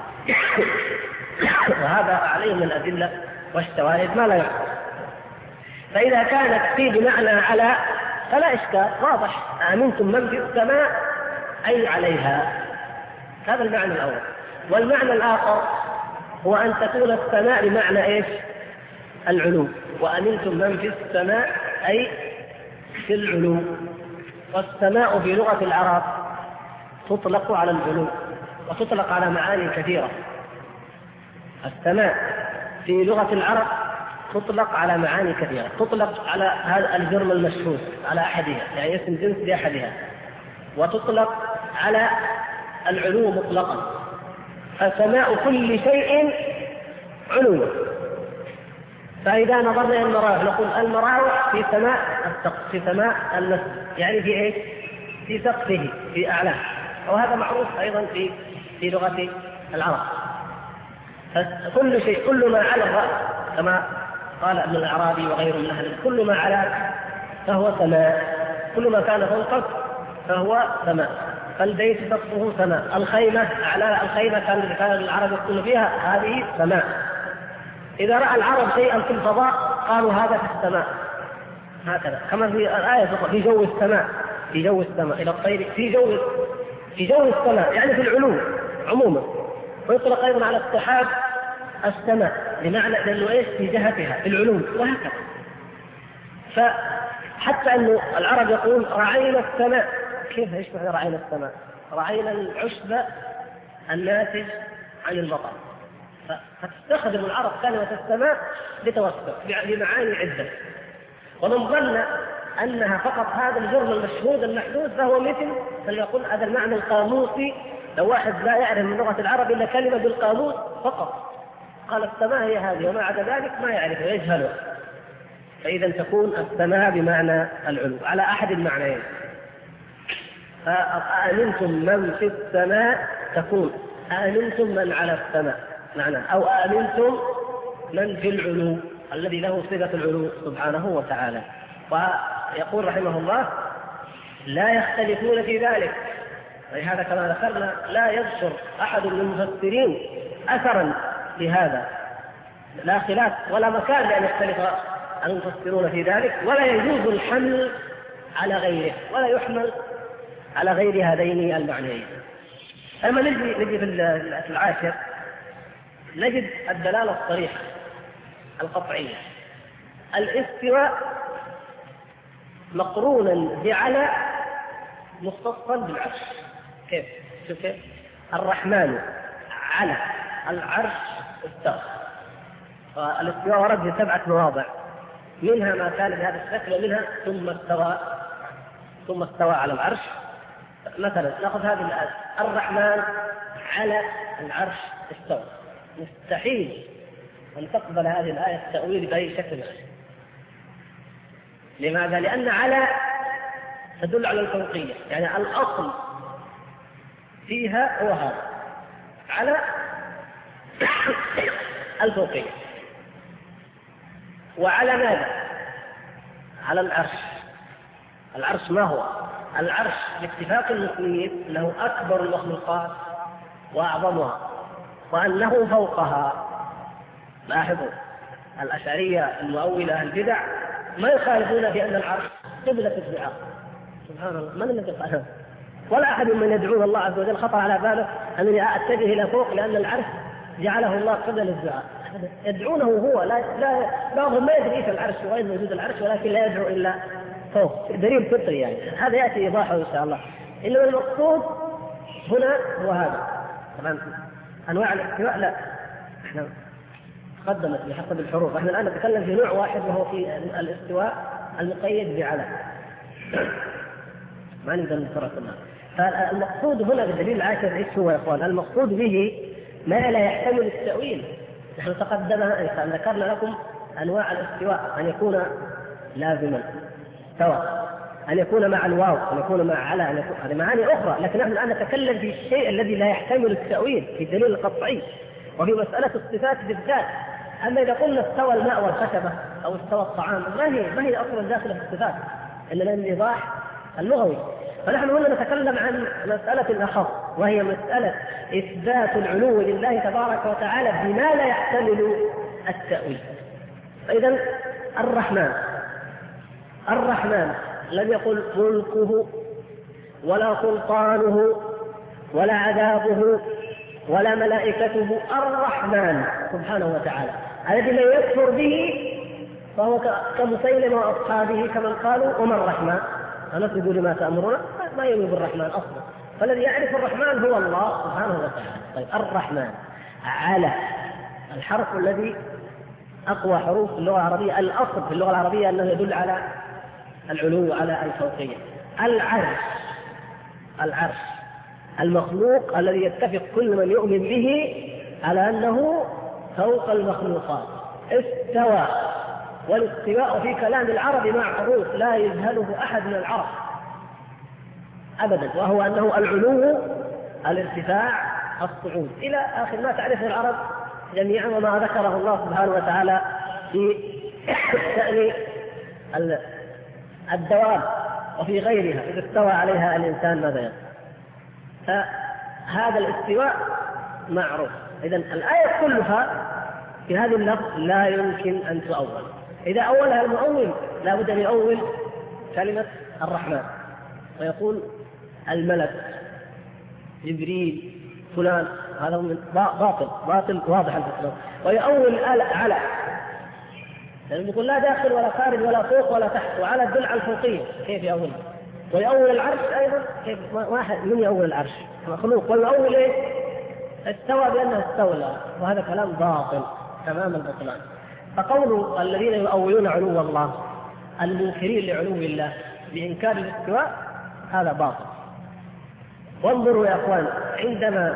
وهذا عليه من الأدلة والشواهد ما لا يحصل. فإذا كانت في بمعنى على فلا إشكال، واضح: آمنتم من في السماء أي عليها. هذا المعنى الأول. والمعنى الآخر هو أن تكون السماء بمعنى إيش؟ العلو. وأمنتم من في السماء أي في العلو. والسماء في لغة العرب تطلق على العلو وتطلق على معاني كثيرة. السماء في لغة العرب تطلق على معاني كثيرة، تطلق على هذا الجرم المشهود على أحدها، يعني اسم جنس لأحدها، وتطلق على العلو مطلقا. فسماء كل شيء علو. فإذا نظرنا إلى المراوح نقول المراوح في سماء السقف، في سماء المسجد، يعني في إيش؟ في سقفه، في أعلاه. وهذا معروف أيضا في لغة العرب. فكل شيء، كل ما على الرأس كما قال ابن الأعرابي وغيره من أهل، كل ما علاك فهو سماء، كل ما كان فوقك فهو سماء. فالبيت سقفه سماء، الخيمة أعلى الخيمة كان العرب يقولون فيها هذه سماء. إذا رأى العرب شيئا في الفضاء قالوا هذا في السماء، هكذا. كما في الآية في جو السماء، في جو السماء إلى الطير في جو السماء، يعني في العلو عموما. ويطلق أيضا على السحاب السماء، بمعنى لأنه إيش؟ في جهتها في العلو، وهكذا. فحتى أن العرب يقول رعينا السماء. كيف إيش معنى رعينا السماء؟ رعينا العشب الناتج عن المطر. فتستخدم العرب كلمة السماء لتوسع بمعاني عدة. ومن ظن أنها فقط هذا الجرم المشهود المحدود فهو مثل فليقول هذا المعنى القاموسي. لو واحد لا يعرف من لغة العرب إلا كلمة بالقاموس فقط قال السماء هي هذه، وما عدا ذلك ما يعرف ويجهله. فإذا تكون السماء بمعنى العلو على أحد المعنيين. فأأمنتم من في السماء تكون أأمنتم من على السماء معنى، أو أأمنتم من في العلو الذي له صفة العلو سبحانه وتعالى. ويقول رحمه الله: لا يختلفون في ذلك. ولهذا كما ذكرنا لا يذكر أحد من المفسرين أثرا لهذا، لا خلاف ولا مكان لأن يختلف المفسرون في ذلك، ولا يجوز الحمل على غيره ولا يحمل على غير هذين المعنيين. أما نجي في العاشر نجد الدلالة الصريحة القطعية. الاستواء مقرونا بعلى مختصا بالعرش. كيف؟ شوف كيف؟ الرحمن على العرش استوى. الاستواء ورد في 7 مواضع، منها ما كان بهذا الشكل، ومنها ثم استوى على العرش. مثلا نأخذ هذه الآية: الرحمن على العرش استوى. مستحيل أن تقبل هذه الآية التأويل بأي شكل. لماذا؟ لأن على تدل على الفوقية، يعني الأصل فيها هو هذا على الفوقية. وعلى ماذا؟ على العرش. العرش ما هو؟ العرش باتفاق المسلمين له أكبر المخلوقات وأعظمها، وأنه فوقها. لاحظوا الأشعرية المؤولة البدع ما يخالفون في أن العرش قبلة الدعاء. سبحان الله، من الذي قال؟ ولا أحد من يدعون الله عز وجل خطر على باله أنني أتجه إلى فوق لأن العرش جعله الله قبلة الدعاء. يدعونه هو، لا بعضهم ما يدري في العرش وغير وجود العرش، ولكن لا يدعو إلا فوق، دليل فطري يعني، هذا يأتي إيضاحه إن شاء الله. إنما المقصود هنا هو هذا. طبعا أنواع الاستواء لا، احنا قدمت بحسب الحروف، احنا الآن نتكلم في نوع واحد وهو في الاستواء المقيد بعلى، ما نقدر نفرق كلها. فالمقصود هنا بالدليل العاشر ايش هو يا اخوان؟ المقصود به ما لا يحتمل التأويل. نحن تقدمنا ذكرنا لكم انواع الاستواء، ان يكون لازما استوى، ان يكون مع الواو، ان يكون مع على، ان يكون، هذه معاني اخرى. لكن نحن الان نتكلم في الشيء الذي لا يحتمل التأويل في الدليل القطعي، وفي مسألة الصفات بالذات. اما اذا قلنا استوى الماء والخشبة او استوى الطعام، ما هي اصلا داخله في الصفات الا الايضاح اللغوي. فنحن هنا نتكلم عن مسألة أخص، وهي مسألة إثبات العلو لله تبارك وتعالى بما لا يحتمل التأويل. فإذا الرحمن لم يقل ملكه ولا سلطانه ولا عذابه ولا ملائكته، الرحمن سبحانه وتعالى الذي من يكفر به فهو كمسيلمة وأصحابه كمن قالوا وما الرحمن فنسجد لما تأمرنا، ما يؤمن بالرحمن أصلا. فالذي يعرف الرحمن هو الله سبحانه وتعالى. طيب الرحمن على الحرف الذي أقوى حروف اللغة العربية، الأصل في اللغة العربية أنه يدل على العلو على الفوقية. العرش المخلوق الذي يتفق كل من يؤمن به على أنه فوق المخلوقات. استوى، والاستواء في كلام العرب معروف لا يجهله أحد من العرب أبدا، وهو أنه العلو، الارتفاع، الصعود، إلى آخر ما تعرفه العرب جميعا، وما ذكره الله سبحانه وتعالى في شأن الدواب وفي غيرها إذا استوى عليها الإنسان ماذا يصنع. فهذا الاستواء معروف. إذن الآية كلها في هذه اللفظ لا يمكن أن تؤول. إذا أولها المؤول لا بد أن يؤول كلمة الرحمن ويقول الملك جبريل فلان، هذا من باطل واضح الفكرة. ويؤول على، لأنه يقول لا داخل ولا خارج ولا فوق ولا تحت، وعلى تدل على الفوقية، كيف يؤولها؟ ويؤول العرش أيضا، كيف واحد من يؤول العرش مخلوق، ويؤول إيه؟ استوى بأنه استولى، وهذا كلام باطل تمام البطلان. فقول الذين يؤولون علو الله المنكرين لعلو الله بإنكار الاستواء هذا باطل. وانظروا يا أخوان، عندما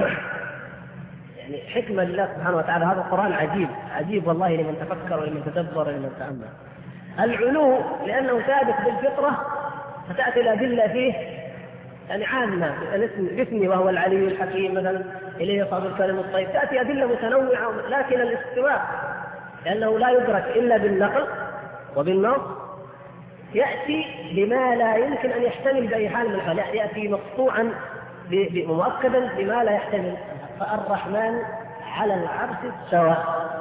يعني حكمة لله سبحانه وتعالى، هذا القرآن عجيب والله لمن تفكر ولمن تدبر ولمن تأمل. العلو لأنه ثابت بالفطرة، فتأتي الأدلة فيه يعني عامة، باسمه وهو العلي الحكيم مثلا، إليه يصعد الكلم الطيب، تأتي أدلة متنوعة. لكن الاستواء لأنه لا يدرك إلا بالنقل وبالنص يأتي بما لا يمكن أن يحتمل بأي حال من الحال، يأتي مقطوعا مؤكدا بما لا يحتمل. فالرحمن على العرش استوى،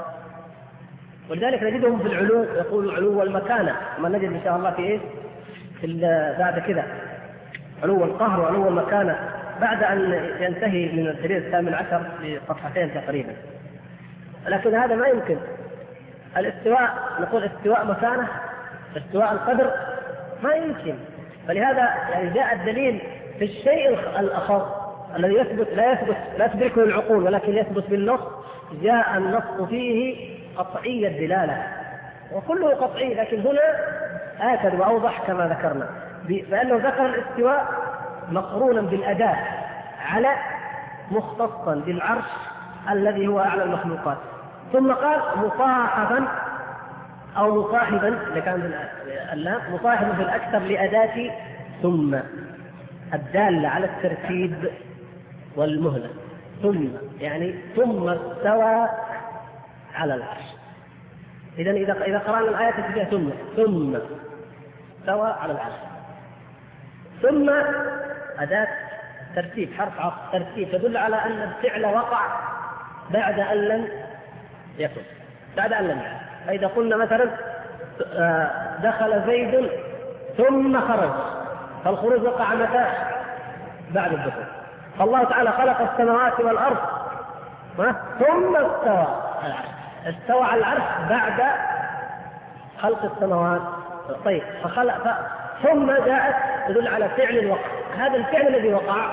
ولذلك نجدهم في العلو يقول علو المكانة، ما نجد إن شاء الله في إيه بعد كذا علو القهر وعلو المكانة بعد أن ينتهي من الدليل 18 بصفحتين تقريبا. لكن هذا ما يمكن. الاستواء نقول استواء مكانة، استواء القدر ما يمكن. فلهذا يعني جاء الدليل في الشيء الأخص الذي يثبت لا تدركه العقول ولكن يثبت بالنص، جاء النص فيه قطعي الدلالة وكله قطعي. لكن هنا آكد وأوضح كما ذكرنا، فإنه ذكر الاستواء مقرونا بالأداة على مختصا بالعرش الذي هو أعلى المخلوقات، ثم قال مصاحبا أو مصاحبا لكان اللام مصاحبا في الأكثر لأداة ثم الدالة على الترتيب والمهلة. ثم يعني ثم استوى على العرش. إذا قرأنا الآية تجدها ثم استوى على العرش. ثم أداة ترتيب، حرف عطف ترتيب، تدل على أن الفعل وقع بعد أن لم يكن، بعد أن لم يكن. فإذا قلنا مثلا دخل زيد ثم خرج، فالخروج وقع متى؟ بعد الدخول. فالله تعالى خلق السماوات والأرض ثم استوى على العرش. استوى على العرش بعد خلق السماوات طيب ثم جاءت تدل على فعل الوقع. هذا الفعل الذي وقع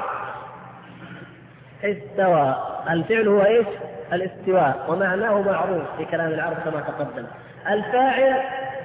استوى. الفعل هو ايش؟ الاستواء، ومعناه معروف في كلام العرب كما تقدم. الفاعل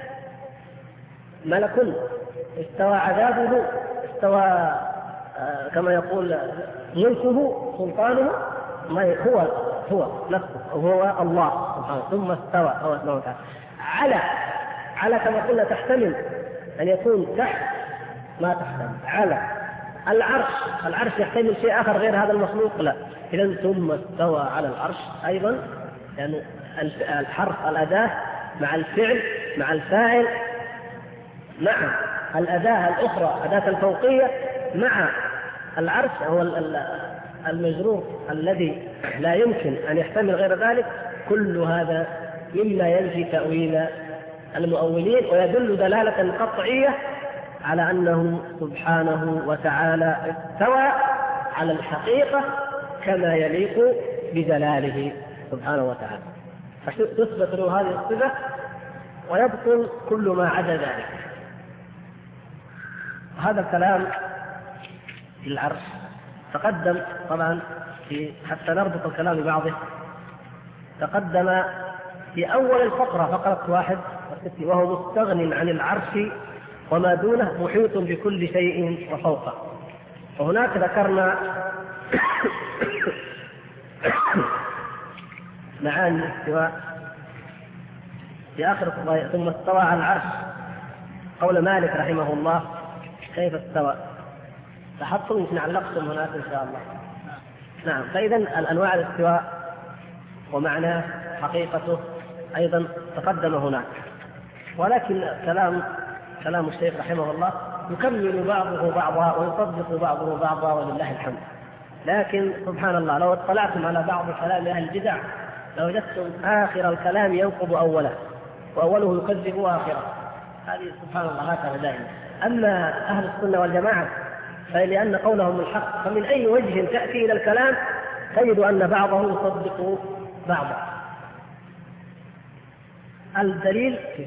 ملك استوى عذابه، استوى كما يقول ملكه سلطانه، هو نفسه، هو الله سبحانه. ثم استوى هو سبحانه وتعالى. على كما قلنا تحتمل أن يكون تحت ما تحتمل. على العرش يحتمل شيء آخر غير هذا المخلوق؟ لا. إذن ثم استوى على العرش أيضا، يعني الحرف الأداة مع الفعل مع الفاعل مع الأداة الأخرى أداة الفوقية مع العرش هو المجرور الذي لا يمكن أن يحتمل غير ذلك. كل هذا مما ينفي تأويل المؤولين، ويدل دلالة قطعية على أنه سبحانه وتعالى استوى على الحقيقة كما يليق بجلاله سبحانه وتعالى، فتثبت له هذه الصفة ويبطل كل ما عدا ذلك. هذا الكلام في العرش تقدم طبعا حتى نربط الكلام ببعضه. تقدم في أول الفقرة، فقرة 61، وهو مستغن عن العرش وما دونه محيط بكل شيء وفوقه. وهناك ذكرنا معاني الاستواء في آخر ثم استوى على العرش. قول مالك رحمه الله كيف استوى؟ لاحظتم يمكن علقتم هناك إن شاء الله. نعم. فإذا الأنواع الاستواء ومعناه حقيقته أيضا تقدم هناك، ولكن كلام الشيخ رحمه الله يكمل بعضه بعضا ويصدق بعضه بعضا ولله الحمد. لكن سبحان الله لو اطلعتم على بعض كلام أهل البدع لوجدتم آخر الكلام ينقض أوله وأوله يكذب آخره. هذه سبحان الله هكذا دائما. أما أهل السنة والجماعة فلأن قولهم الحق، فمن أي وجه تأتي إلى الكلام تجد أن بعضه يصدق بعضا. الدليل في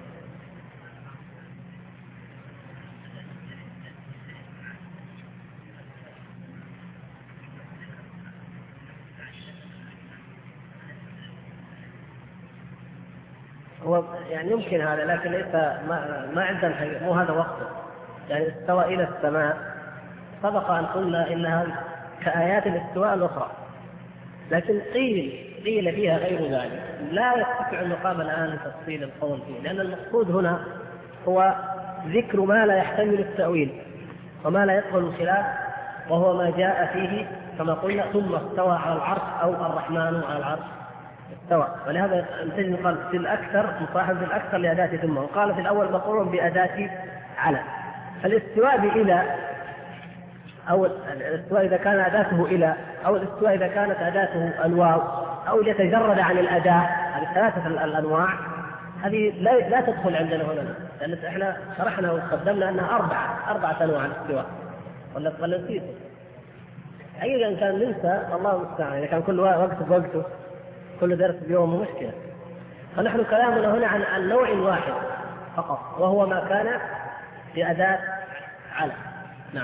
هو يعني يمكن هذا، لكن ليس ما عندنا مو هذا وقته. يعني استوى إلى السماء سبق أن قلنا إنها كآيات الاستواء الأخرى، لكن قيل فيها غير ذلك. لا يستطيع المقام الآن تفصيل القول فيه، لأن المقصود هنا هو ذكر ما لا يحتمل التأويل وما لا يقبل الخلاف، وهو ما جاء فيه كما قلنا ثم استوى على العرش أو الرحمن على العرش استوى. ولهذا نتجد قال في الأكثر مصاحب في الأكثر لأداة ثم، وقال في الأول مقرون بأداة على. فالاستواء بإلى أو الاستواء إذا كان أداته إلى، أو الاستواء إذا كانت أداته الواو، أو يتجرد عن الأداة، هذه ثلاثة الأنواع هذه لا تدخل عندنا هنا، لأن إحنا شرحنا وقدمنا أنها أربعة أنواع الاستواء. ولا نسيت؟ أيضا كان ننسى الله المستعان، إذا كان كل وقت بوقته كل درس بيوم مشكلة. فنحن كلامنا هنا عن نوع واحد فقط، وهو ما كان في أداة على. نعم.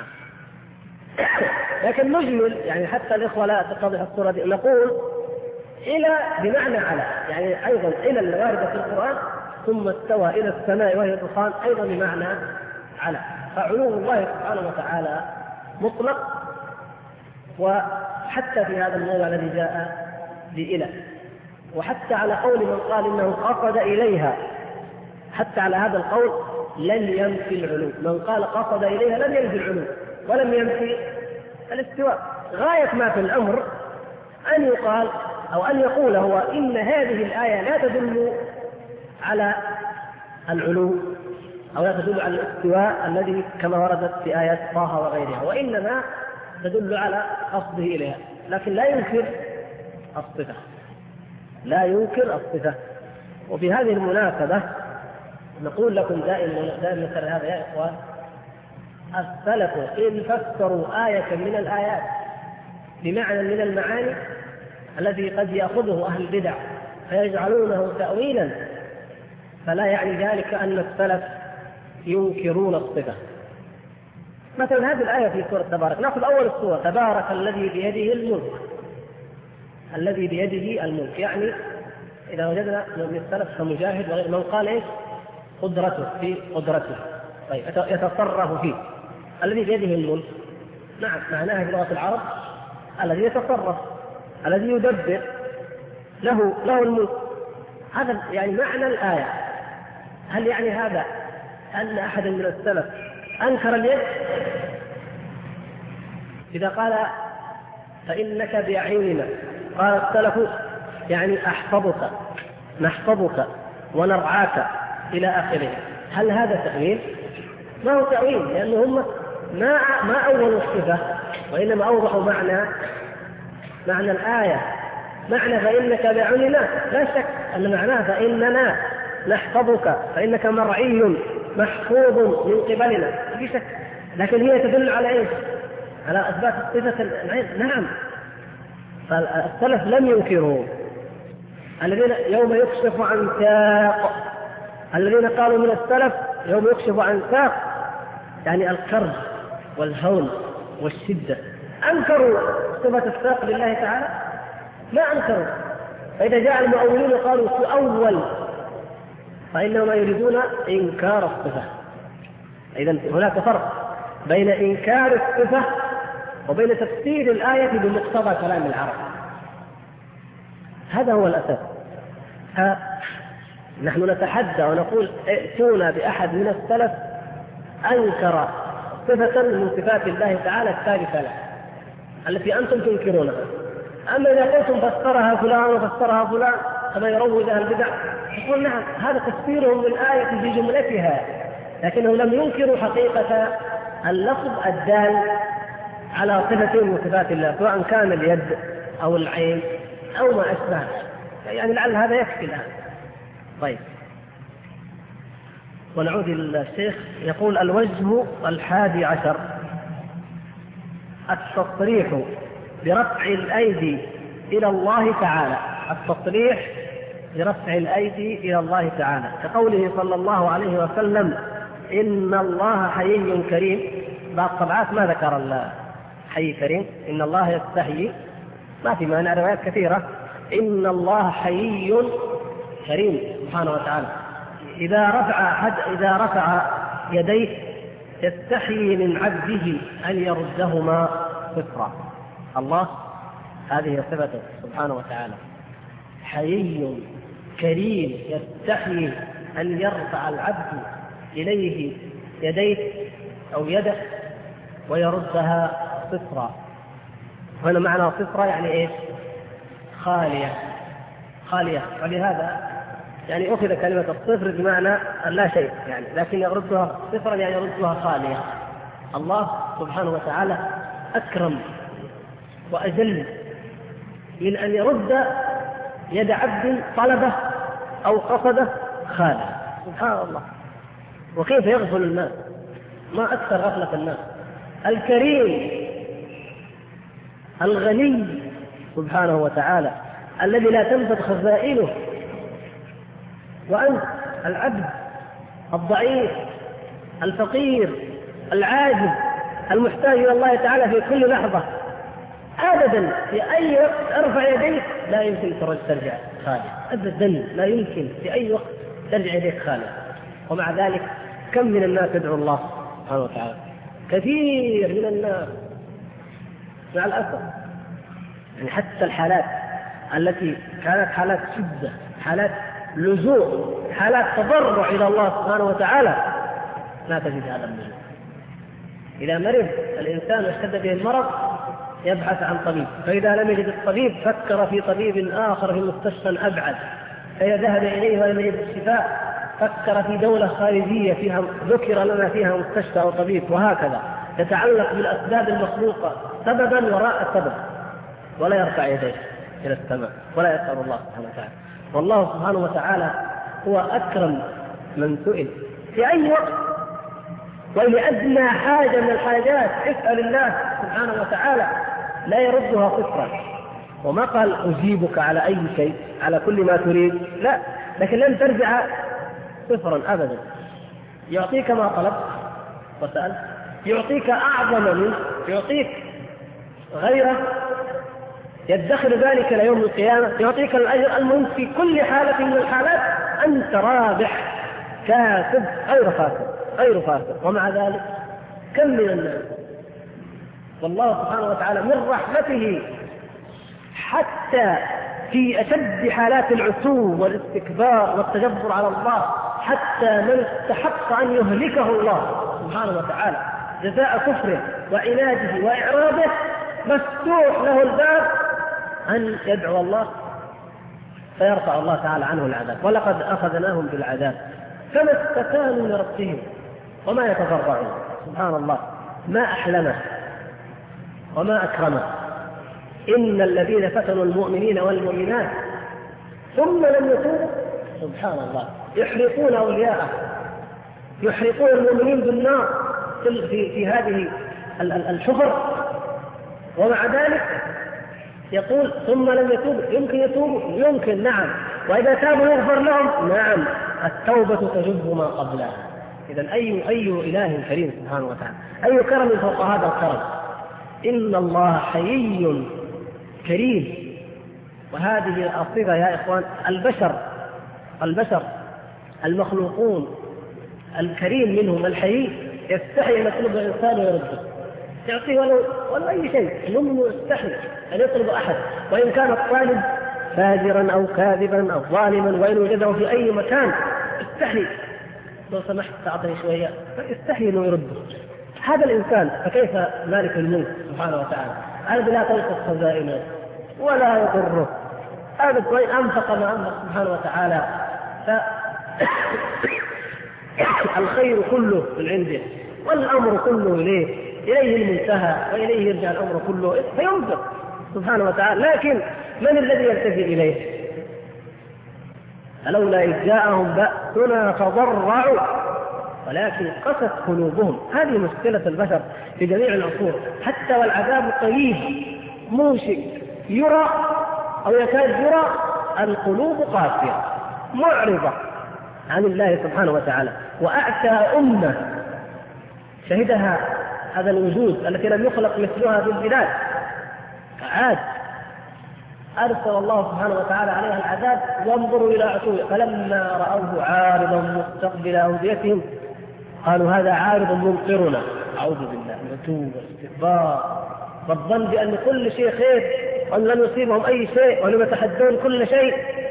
لكن نجمل يعني حتى الإخوة لا تتضح الصورة دي، نقول إلى بمعنى على، يعني أيضا إلى الواردة في القرآن ثم استوى إلى السماء وهي دخان أيضا بمعنى على. فعلو الله سبحانه وتعالى مطلق، وحتى في هذا الموضع الذي جاء بإلى، وحتى على قول من قال إنه قصد إليها، حتى على هذا القول لن ينفي العلو. من قال قصد إليها لم ينفي العلو ولم ينفي الاستواء. غاية ما في الأمر أن يقال أو أن يقول هو إن هذه الآية لا تدل على العلو أو لا تدل على الاستواء الذي كما وردت في آيات طه وغيرها، وإنما تدل على قصده إليها، لكن لا ينكر الصفة، لا ينكر الصفة. وفي هذه المناسبة نقول لكم دائما مثل هذا يا إخوان، السلف إن فسروا آية من الآيات بمعنى من المعاني الذي قد يأخذه أهل البدع فيجعلونه تأويلا، فلا يعني ذلك أن السلف ينكرون الصفة. مثلا هذه الآية في سورة تبارك، نأخذ أول السورة: تبارك الذي بيده الملك. الذي بيده الملك يعني إذا وجدنا من السلف كمجاهد وغير من قال إيش؟ قدرته، في قدرته، طيب يتصرف فيه. الذي بيده الملك نعم معناها في لغة العرب الذي يتصرف، الذي يدبر، له الملك. هذا يعني معنى الآية. هل يعني هذا أن أحد من السلف أنكر اليد؟ إذا قال فإنك بأعيننا، قال السلف يعني أحفظك، نحفظك ونرعاك إلى آخره. هل هذا تأويل؟ ما هو تأويل، لأنه هم ما أولوا الصفة وإنما أوضحوا معنى الآية. معنى فإنك بأعيننا لا شك أن معناه فإننا نحفظك، فإنك مرعي محفوظ من قبلنا، في شك. لكن هي تدل على إيش؟ على أثبات صفة العين. نعم، فالسلف لم ينكروا. الذين يوم يكشف عن ساق، الذين قالوا من السلف يوم يكشف عن ساق يعني الكرب والهول والشدة، أنكروا صفة الساق لله تعالى؟ ما أنكروا. فإذا جاء المؤولون قالوا تؤول، فإنهم يريدون إنكار الصفة. إذن هناك فرق بين إنكار الصفة وبين تفسير الآية بمقتضى كلام العرب. هذا هو الأساس. نحن نتحدى ونقول ائتونا بأحد من السلف أنكر صفة من صفات الله تعالى الثالثة له التي أنتم تنكرونها. أما إذا قلتم فسرها فلان وفسرها فلان كما يروج أهل البدع، يقول نعم هذا تفسيرهم للآية في جملتها، لكنهم لم ينكروا حقيقة اللفظ الدال على صفة من صفات الله، سواء كان اليد أو العين أو ما أشبه. يعني لعل هذا يكفي الآن. طيب، ونعود إلى الشيخ. يقول: الوجه 11 التصريح برفع الأيدي إلى الله تعالى. التصريح برفع الأيدي إلى الله تعالى كقوله صلى الله عليه وسلم: إن الله حيي كريم. بعض الطبعات ما ذكر الحي كريم، إن الله يستحيي، ما في معنى، روايات كثيرة. إن الله حيي كريم سبحانه وتعالى. إذا رفع يديه يستحيي من عبده أن يردهما صفرا. الله هذه صفته سبحانه وتعالى، حيي كريم، يستحيي أن يرفع العبد إليه يديه أو يده ويردها صفرا. هنا معنى صفرا يعني إيش؟ خالية. ولهذا يعني أخذ كلمة الصفر بمعنى لا شيء يعني، لكن يردها صفرا يعني يردها خالية. الله سبحانه وتعالى أكرم وأجل من أن يرد يد عبد طلبه أو قصده خالية. سبحان الله، وكيف يغفل الناس، ما أكثر غفلة الناس. الكريم الغني سبحانه وتعالى الذي لا تنفد خزائنه، وأنت العبد الضعيف الفقير العاجز المحتاج إلى الله تعالى في كل لحظة أبدا. في أي وقت أرفع يديك لا يمكن ترجع خالي أبدا، لا يمكن في أي وقت ترجع يديك خالي. ومع ذلك كم من الناس يدعو الله سبحانه وتعالى، كثير من الناس مع الأسف. يعني حتى الحالات التي كانت حالات شدة، حالات لجوء، حالات تضرع إلى الله سبحانه وتعالى، لا تجد هذا اللجوء. إذا مرض الإنسان واشتد به المرض يبحث عن طبيب، فإذا لم يجد الطبيب فكر في طبيب آخر في مستشفى أبعد، فإذا ذهب إليه ولم يجد الشفاء فكر في دولة خارجية فيها ذكر لنا فيها مستشفى أو طبيب، وهكذا يتعلق بالأسباب المخلوقة سببا وراء سبب، ولا يرفع يديه إلى السماء ولا يسأل الله سبحانه وتعالى. والله سبحانه وتعالى هو أكرم من سئل في أي وقت، ولأدنى حاجة من الحاجات اسأل الله سبحانه وتعالى لا يردها صفرا. وما قال أجيبك على أي شيء على كل ما تريد، لا، لكن لن ترجع صفرا أبدا. يعطيك ما طلبت وسألت، يعطيك أعظم منه، يعطيك غيره، يدخر ذلك ليوم القيامة، يعطيك الأجر. المهم في كل حالة من الحالات أنت رابح كاسب غير خاسر. ومع ذلك كم من الناس والله سبحانه وتعالى من رحمته حتى في أشد حالات العتو والاستكبار والتجبر على الله، حتى من استحق أن يهلكه الله سبحانه وتعالى جزاء كفره وعناده وإعراضه، مفتوح له الباب أن يدعو الله فيرفع الله تعالى عنه العذاب. ولقد أخذناهم بالعذاب فما استكانوا لربهم وما يتضرعون. سبحان الله، ما أحلمه وما أكرمه. إن الذين فتنوا المؤمنين والمؤمنات ثم لم يتوبوا، سبحان الله، يحرقون أولياءه، يحرقون المؤمنين بالنار في هذه الحفر، ومع ذلك يقول ثم لم يتوبوا. يمكن يتوبوا، يمكن، نعم، وإذا تابوا يغفر لهم، نعم، التوبة تجب ما قبلها. إذن أي إله كريم سبحانه وتعالى، أي كرم فوق هذا الكرم. إن الله حيي كريم. وهذه الصفة يا إخوان، البشر المخلوقون الكريم منهم الحيي يستحي أن يطلب الإنسان ويرده، يعطيه ولو أي شيء، المؤمن يستحي أن يطلب أحد، وإن كان الطالب فاجرا أو كاذبا أو ظالما، وإن وجده في أي مكان استحي، لو سمحت تعطني شوية، فاستحي أنه يرده. هذا الإنسان فكيف مالك الملك سبحانه وتعالى الذي لا تنقص خزائنه ولا يضره، هذا وإن أنفق ما أنفق سبحانه وتعالى، الخير كله من عنده والأمر كله إليه المنتهى وإليه يرجع الأمر كله، فينفق سبحانه وتعالى. لكن من الذي يلتفت إليه؟ فلولا إذ جاءهم بأسنا تضرعوا ولكن قست قلوبهم. هذه مشكلة البشر في جميع العصور، حتى والعذاب قريب موشك يرى أو يكاد يرى، القلوب قاسية معرضة عن الله سبحانه وتعالى. وأعتى أمة شهدها هذا الوجود التي لم يخلق مثلها في البلاد، عاد أرسل الله سبحانه وتعالى عليها العذاب، وانظروا إلى عتوه، فلما رأوه عارضا مستقبل أوديتهم قالوا هذا عارض ممطرنا. أعوذ بالله من العتو والاستكبار والظن بأن كل شيء خير وأن لن يصيبهم أي شيء وأنهم يتحدون كل شيء.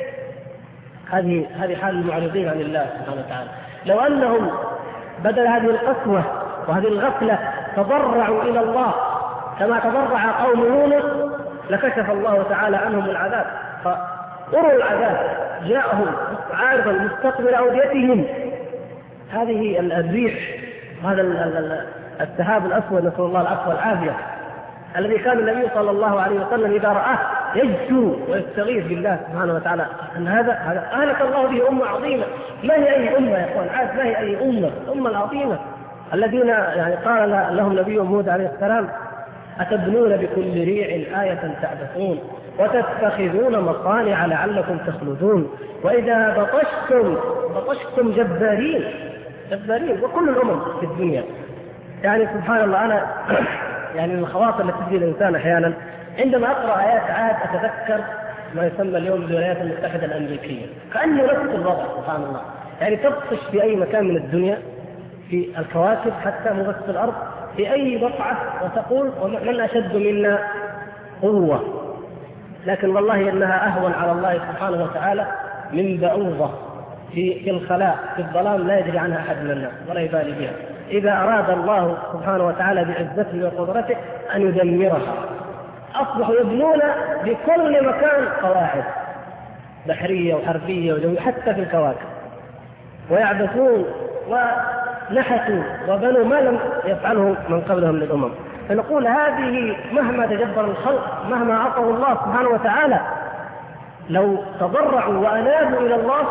هذه حال المعرضين عن الله سبحانه وتعالى. لو أنهم بدل هذه القسوة وهذه الغفلة تضرعوا إلى الله كما تضرع قوم يونس لكشف الله تعالى عنهم العذاب، فأروا العذاب جاءهم عارضا مستقبل أوديتهم. هذه الريح، هذا السحاب الأسود، نسأل الله العفو والعافية، الذي كان النبي صلى الله عليه وسلم إذا رآه يجثو ويستغيث بالله سبحانه وتعالى أن هذا أهلك الله به أمة عظيمة. ما هي أي أمة يا أخوان؟ عاد ما هي أي أمة العظيمة الذين يعني قال لهم نبي هود عليه السلام أتبنون بكل ريع آية تعبثون وتتخذون مصانع لعلكم تخلدون وإذا بطشتم جبارين. وكل الأمم في الدنيا. يعني سبحان الله، أنا يعني من الخواطر التي تجي الإنسان أحيانا عندما أقرأ آيات عاد أتذكر ما يسمى اليوم بالولايات المتحدة الأمريكية، كأنه نفس الوضع سبحان الله. يعني تبطش في أي مكان من الدنيا، في الكواكب حتى مو بس في الأرض، في أي بقعة، وتقول من أشد منا قوة. لكن والله إنها أهون على الله سبحانه وتعالى من بعوضة في الخلاء في الظلام لا يدري عنها أحد من الناس ولا يبالي بها. إذا أراد الله سبحانه وتعالى بعزته وقدرته أن يدمرها أصبحوا يبنون بكل مكان قواعد بحرية وحربية وجوية حتى في الكواكب، ويعبثون ونحتوا وبنوا ما لم يفعله من قبلهم للأمم. فنقول هذه مهما تجبر الخلق، مهما عصوا الله سبحانه وتعالى، لو تضرعوا وأنابوا إلى الله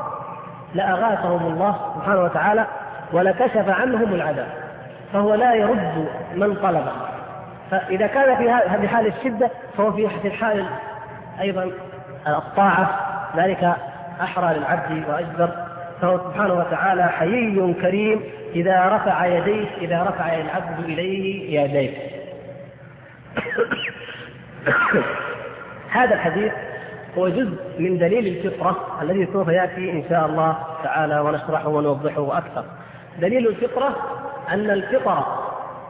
لأغاثهم الله سبحانه وتعالى ولكشف عنهم العذاب، فهو لا يرد من طلبه. فإذا كان في هذه حال الشدة فهو في الحال أيضا الطاعة، ذلك أحرى للعبد وأجدر. فهو سبحانه وتعالى حيي كريم إذا رفع يديه، إذا رفع العبد إليه يديه. هذا الحديث هو جزء من دليل الفطرة الذي سوف يأتي إن شاء الله تعالى ونشرحه ونوضحه أكثر. دليل الفطرة أن الفطرة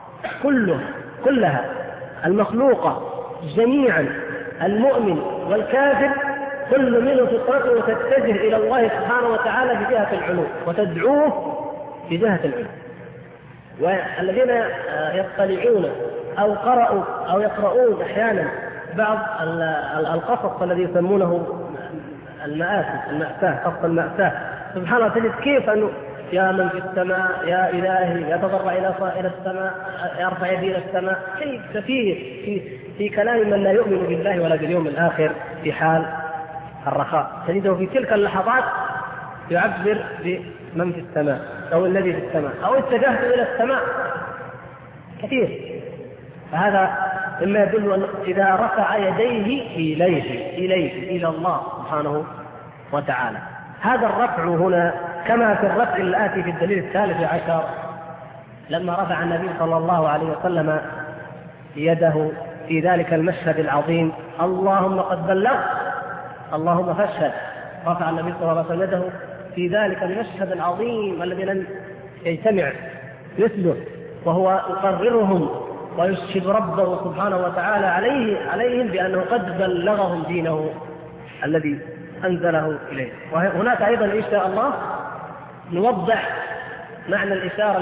كلها المخلوقة جميعا، المؤمن والكافر، كل منه فطرته تتجه إلى الله سبحانه وتعالى بجهة العلو وتدعوه بجهة العلو. والذين يطلعون أو قرأوا أو يقرؤون أحيانا بعض القصص الذي يسمونه المأساة، قصة المأساة، سبحان الله، تجد كيف أنه يا من في السماء يا إلهي يتضرع إلى السماء، يرفع يديه إلى السماء، شيء كثير في كلام من لا يؤمن بالله ولا باليوم الآخر في حال الرخاء. تجده في تلك اللحظات يعبر بمن في السماء أو الذي في السماء أو اتجهت إلى السماء كثير. فهذا مما يدل أن إذا رفع يديه إليه إلى الله سبحانه وتعالى. هذا الرفع هنا كما في الرفع الآتي في الدليل الثالث عشر، لما رفع النبي صلى الله عليه وسلم يده في ذلك المشهد العظيم، اللهم قد بلغت اللهم فاشهد، رفع النبي صلى الله عليه وسلم يده في ذلك المشهد العظيم الذي لم يجتمع مثله، وهو يقررهم ويشهد ربه سبحانه وتعالى عليهم بأنه قد بلغهم دينه الذي أنزله إليه. وهناك أيضا إن شاء الله نوضح معنى الإشارة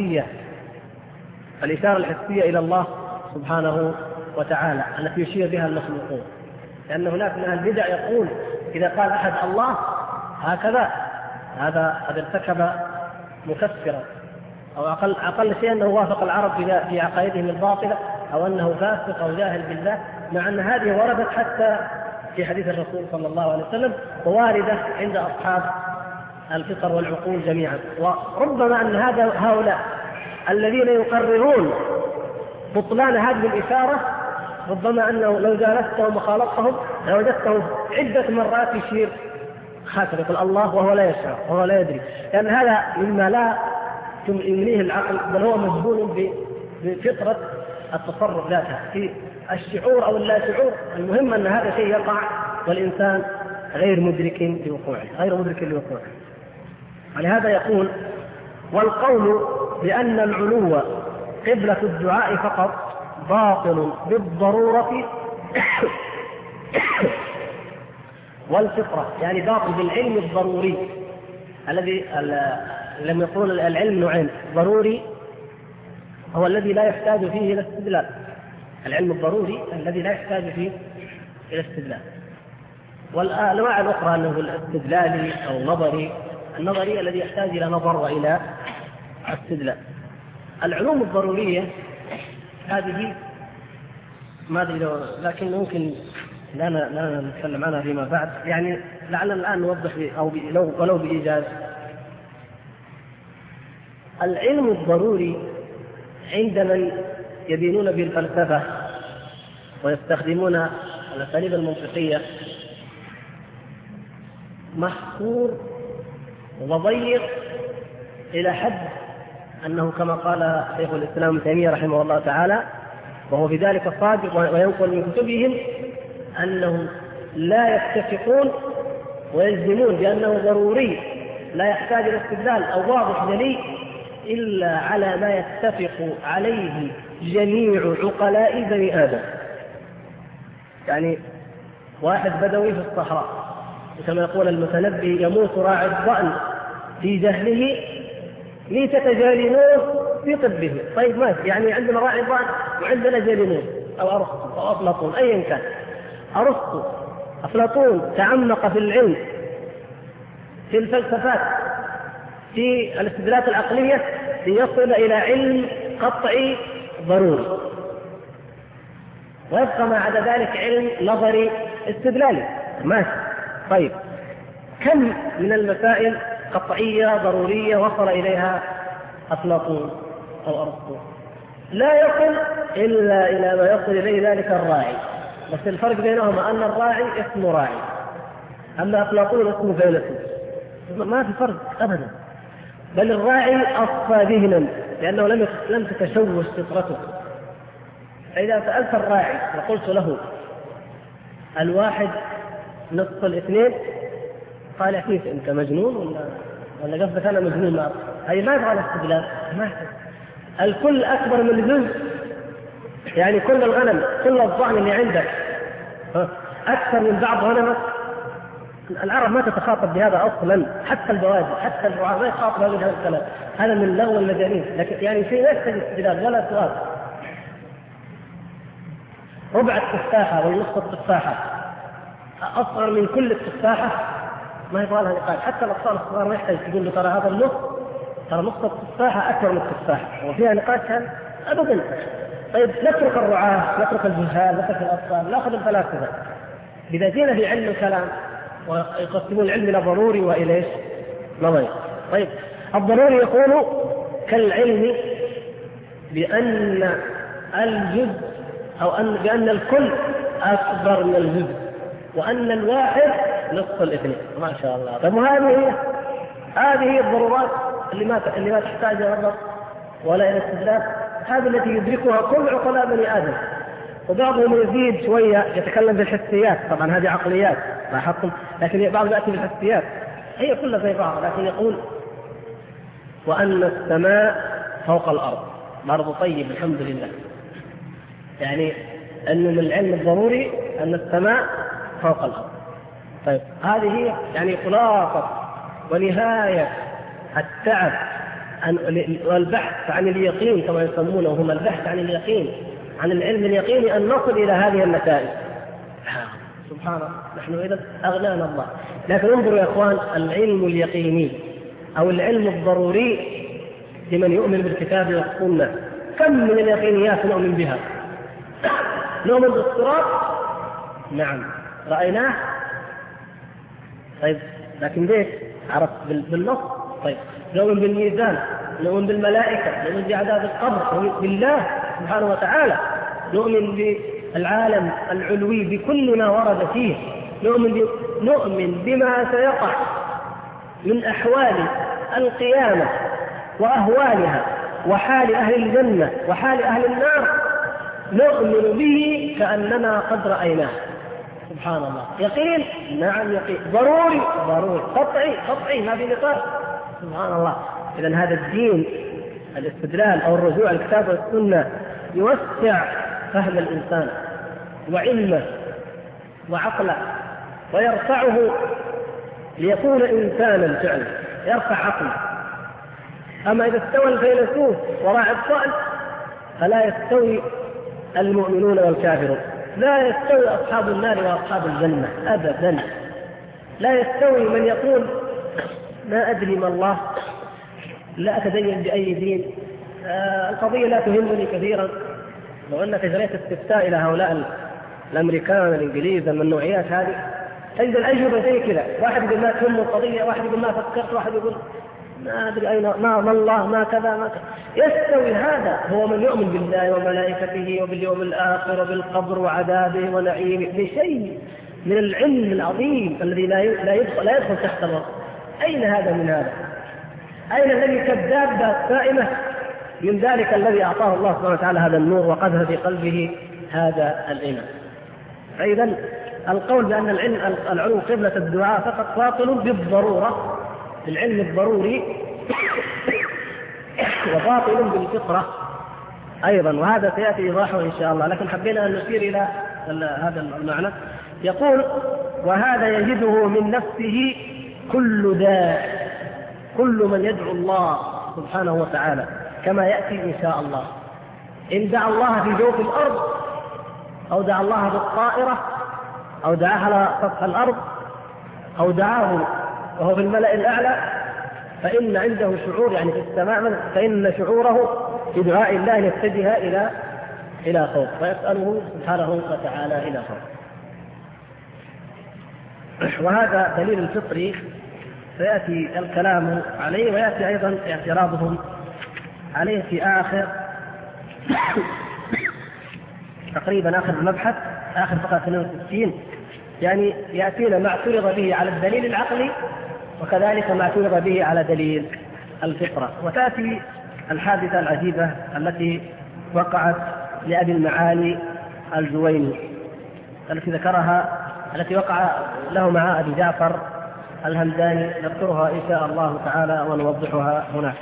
الحسية إلى الله سبحانه وتعالى التي يشير بها المخلوقون، لأن هناك من البدع يقول إذا قال أحد الله هكذا هذا قد ارتكب مكفرا، أو أقل شيء أنه وافق العرب في عقائدهم الباطلة، أو أنه فاسق أو جاهل بالله، مع أن هذه وردت حتى في حديث الرسول صلى الله عليه وسلم، وواردة عند أصحاب الفطر والعقول جميعا. وربما أن هؤلاء الذين يقررون بطلان هذه الإشارة، ربما أنه لو جالستهم وخالطتهم لوجدتهم عدة مرات يشير خاتم يقول الله وهو لا يشعر وهو لا يدري، لأن هذا مما لا يمليه العقل، بل هو مجبول بفطرة التصرف ذاتها في الشعور أو اللا شعور. المهم أن هذا شيء يقع والإنسان غير مدرك لوقوعه. ولهذا يقول: والقول بأن العلو قبلة الدعاء فقط باطل بالضرورة والفطرة، يعني باطل بالعلم الضروري الذي لم يقول العلم نوعين: ضروري هو الذي لا يحتاج فيه إلى استدلال، العلم الضروري الذي لا يحتاج فيه إلى استدلال، والأنواع الأخرى أنه الاستدلالي أو النظري الذي يحتاج إلى نظر وإلى استدلال. العلوم الضرورية هذه ما أدري، لكن ممكن لا نتكلم عنها فيما بعد، يعني لعلنا الآن نوضح أو ولو بإيجاز. العلم الضروري عند من يدينون بالفلسفة ويستخدمون الأساليب المنطقية محصور وضيق إلى حد أنه كما قال شيخ الإسلام ابن تيمية رحمه الله تعالى، وهو في ذلك صادق وينقل من كتبهم، أنهم لا يتفقون ويجزمون بأنه ضروري لا يحتاج إلى استدلال أو واضح جلي إلا على ما يتفق عليه جميع عقلاء بني آدم. يعني واحد بدوي في الصحراء كما يقول المتنبي: يموت راعي الضأن في جهله ميتة جالينوس في طبه. طيب ماشي، يعني عندنا راعي الضأن وعندنا جالينوس أو أرسطو أو أفلاطون أيا كان. أفلاطون تعمق في العلم، في الفلسفات، في الاستدلالات العقلية ليصل إلى علم قطعي ضروري، ويبقى ما عدا ذلك علم نظري استدلالي ماشي. طيب كم من المسائل قطعية ضرورية وصل إليها أفلاطون أو أرسطو؟ لا يصل إلا إلى ما يصل إليه ذلك الراعي، بس الفرق بينهما أن الراعي اسمه راعي، أما أفلاطون اسمه فيلسوف. ما في فرق أبدا، بل الراعي أصفى ذهنا لأنه لم تتشوش فطرته. فإذا سألت الراعي وقلت له الواحد نصف الاثنين، قال كيف أنت مجنون ولا قصدك أنا مجنون؟ هي ما يبغى الاستدلال، ما الكل أكبر من الجزء، يعني كل الغنم كل الضأن اللي عندك أكثر من بعض غنمك. العرب ما تتخاطب بهذا أصلا، حتى البوادي حتى الرعاة ما يخاطب بهذا الكلام، هذا من لغو المجانين. لكن يعني شيء لا يحتاج استدلال ولا سؤال. ربع التفاحة والنصف التفاحة أصغر من كل التفاحة، ما يبغى لها نقاش. حتى الأطفال الصغار ما يحتاج تقول له ترى هذا النصف، ترى نصف التفاحة أكبر من التفاحة، وفيها نقاش هذا أبدا. طيب نترك الرعاة، نترك الجهال، نترك الأطفال، نأخذ الفلاسفة. إذا جينا في علم الكلام ويقسمون العلم إلى ضروري وإلى إيش؟ نظري. طيب الضروري يقول كالعلم بأن الجزء أو بأن الكل أكبر من الجزء، وأن الواحد نصف الاثنين. ما شاء الله. طيب هذه هي الضرورات اللي ما تحتاج إلى نظر ولا إلى استدلال. هذه التي يدركها كل عقلاء بني آدم. وبعضهم يزيد شوية يتكلم بالحسيات، طبعا هذه عقليات لاحظتم، لكن بعض يأتي بالحسيات، هي كلها زي بعض. لكن يقول وأن السماء فوق الأرض، الأرض طيب الحمد لله. يعني أن من العلم الضروري أن السماء فوق الأرض. طيب هذه هي يعني خلاصة ونهاية التعب والبحث عن اليقين كما يسمونه هم، البحث عن اليقين، عن العلم اليقيني، أن نصل إلى هذه النتائج. سبحان الله، نحن إذا أغنانا الله. لكن انظروا يا إخوان، العلم اليقيني أو العلم الضروري لمن يؤمن بالكتاب والسنة، كم من اليقينيات نؤمن بها؟ نؤمن بالصراط، نعم رأيناه. طيب لكن ليش؟ عرفت بالنص. طيب نؤمن بالميزان، نؤمن بالملائكة، نؤمن بعذاب القبر، نؤمن بالله سبحانه وتعالى، نؤمن بالعالم العلوي بكل ما ورد فيه، نؤمن بما سيقع من أحوال القيامة وأهوالها وحال أهل الجنة وحال أهل النار، نؤمن به كأننا قد رأيناه. سبحان الله. يقين، نعم يقين. ضروري، ضروري. قطعي ما في نقاش. سبحان الله. إذن هذا الدين، الاستدلال أو الرجوع الكتاب والسنة يوسع فهم الإنسان وعلمه وعقله ويرفعه ليكون إنسانا فعلا، يرفع عقله. أما إذا استوى الفيلسوف وراعي الطائل فلا يستوي المؤمنون والكافرون، لا يستوي أصحاب النار وأصحاب الجنة أبدا. لا يستوي من يقول ما أدري ما الله، لا أتدين بأي دين، القضية لا تهمني كثيرا. لو أنك جريت استفتاء إلى هؤلاء الأمريكان الإنجليز الممنوعيات هذه تجد الأجوبة زي كذا، واحد يقول ما تهم القضية، واحد يقول ما فكرت، واحد يقول ما أدري أين ما الله ما كذا ما كذا. يستوي هذا هو من يؤمن بالله وملائكته وباليوم الآخر وبالقبر وعذابه ونعيمه بشيء من العلم العظيم الذي لا يدخل تحت الوصف. أين هذا من هذا؟ أين الذي كالدابة سائمة من ذلك الذي أعطاه الله سبحانه وتعالى هذا النور وقذف في قلبه هذا الإيمان؟ فإذا القول بأن العلو قبلة الدعاء فقط باطل بالضرورة، بالعلم الضروري، وباطل بالفطرة أيضا، وهذا سيأتي إيضاحه إن شاء الله. لكن حبينا أن نشير إلى هذا المعنى. يقول وهذا يجده من نفسه كل داع، كل من يدعو الله سبحانه وتعالى كما يأتي إن شاء الله. إن دعا الله في جوف الأرض أو دعا الله بالطائرة أو دعاه على سطح الأرض أو دعاه وهو في الملأ الأعلى، فإن عنده شعور يعني في السماء، فإن شعوره في دعاء الله يتجه إلى خوف، فيسأله سبحانه وتعالى إلى خوف. وهذا دليل الفطري سيأتي الكلام عليه، ويأتي أيضا اعتراضهم عليه في آخر تقريبا آخر المبحث، آخر فقرة 62. يعني يأتينا ما اعترض به على الدليل العقلي وكذلك ما اعترض به على دليل الفطرة. وتأتي الحادثة العجيبة التي وقعت لأبي المعالي الجويني التي ذكرها، التي وقع له مع أبي جعفر الهمداني، نذكرها إن شاء الله تعالى ونوضحها هناك.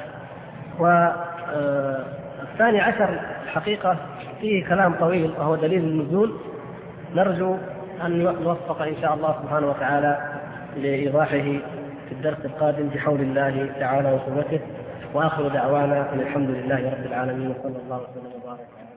والثاني عشر حقيقة فيه كلام طويل وهو دليل النزول، نرجو أن نوفق إن شاء الله سبحانه وتعالى لإيضاحه في الدرس القادم بحول الله تعالى وقوته. وآخر دعوانا أن الحمد لله رب العالمين، وصلى الله وسلم وبارك.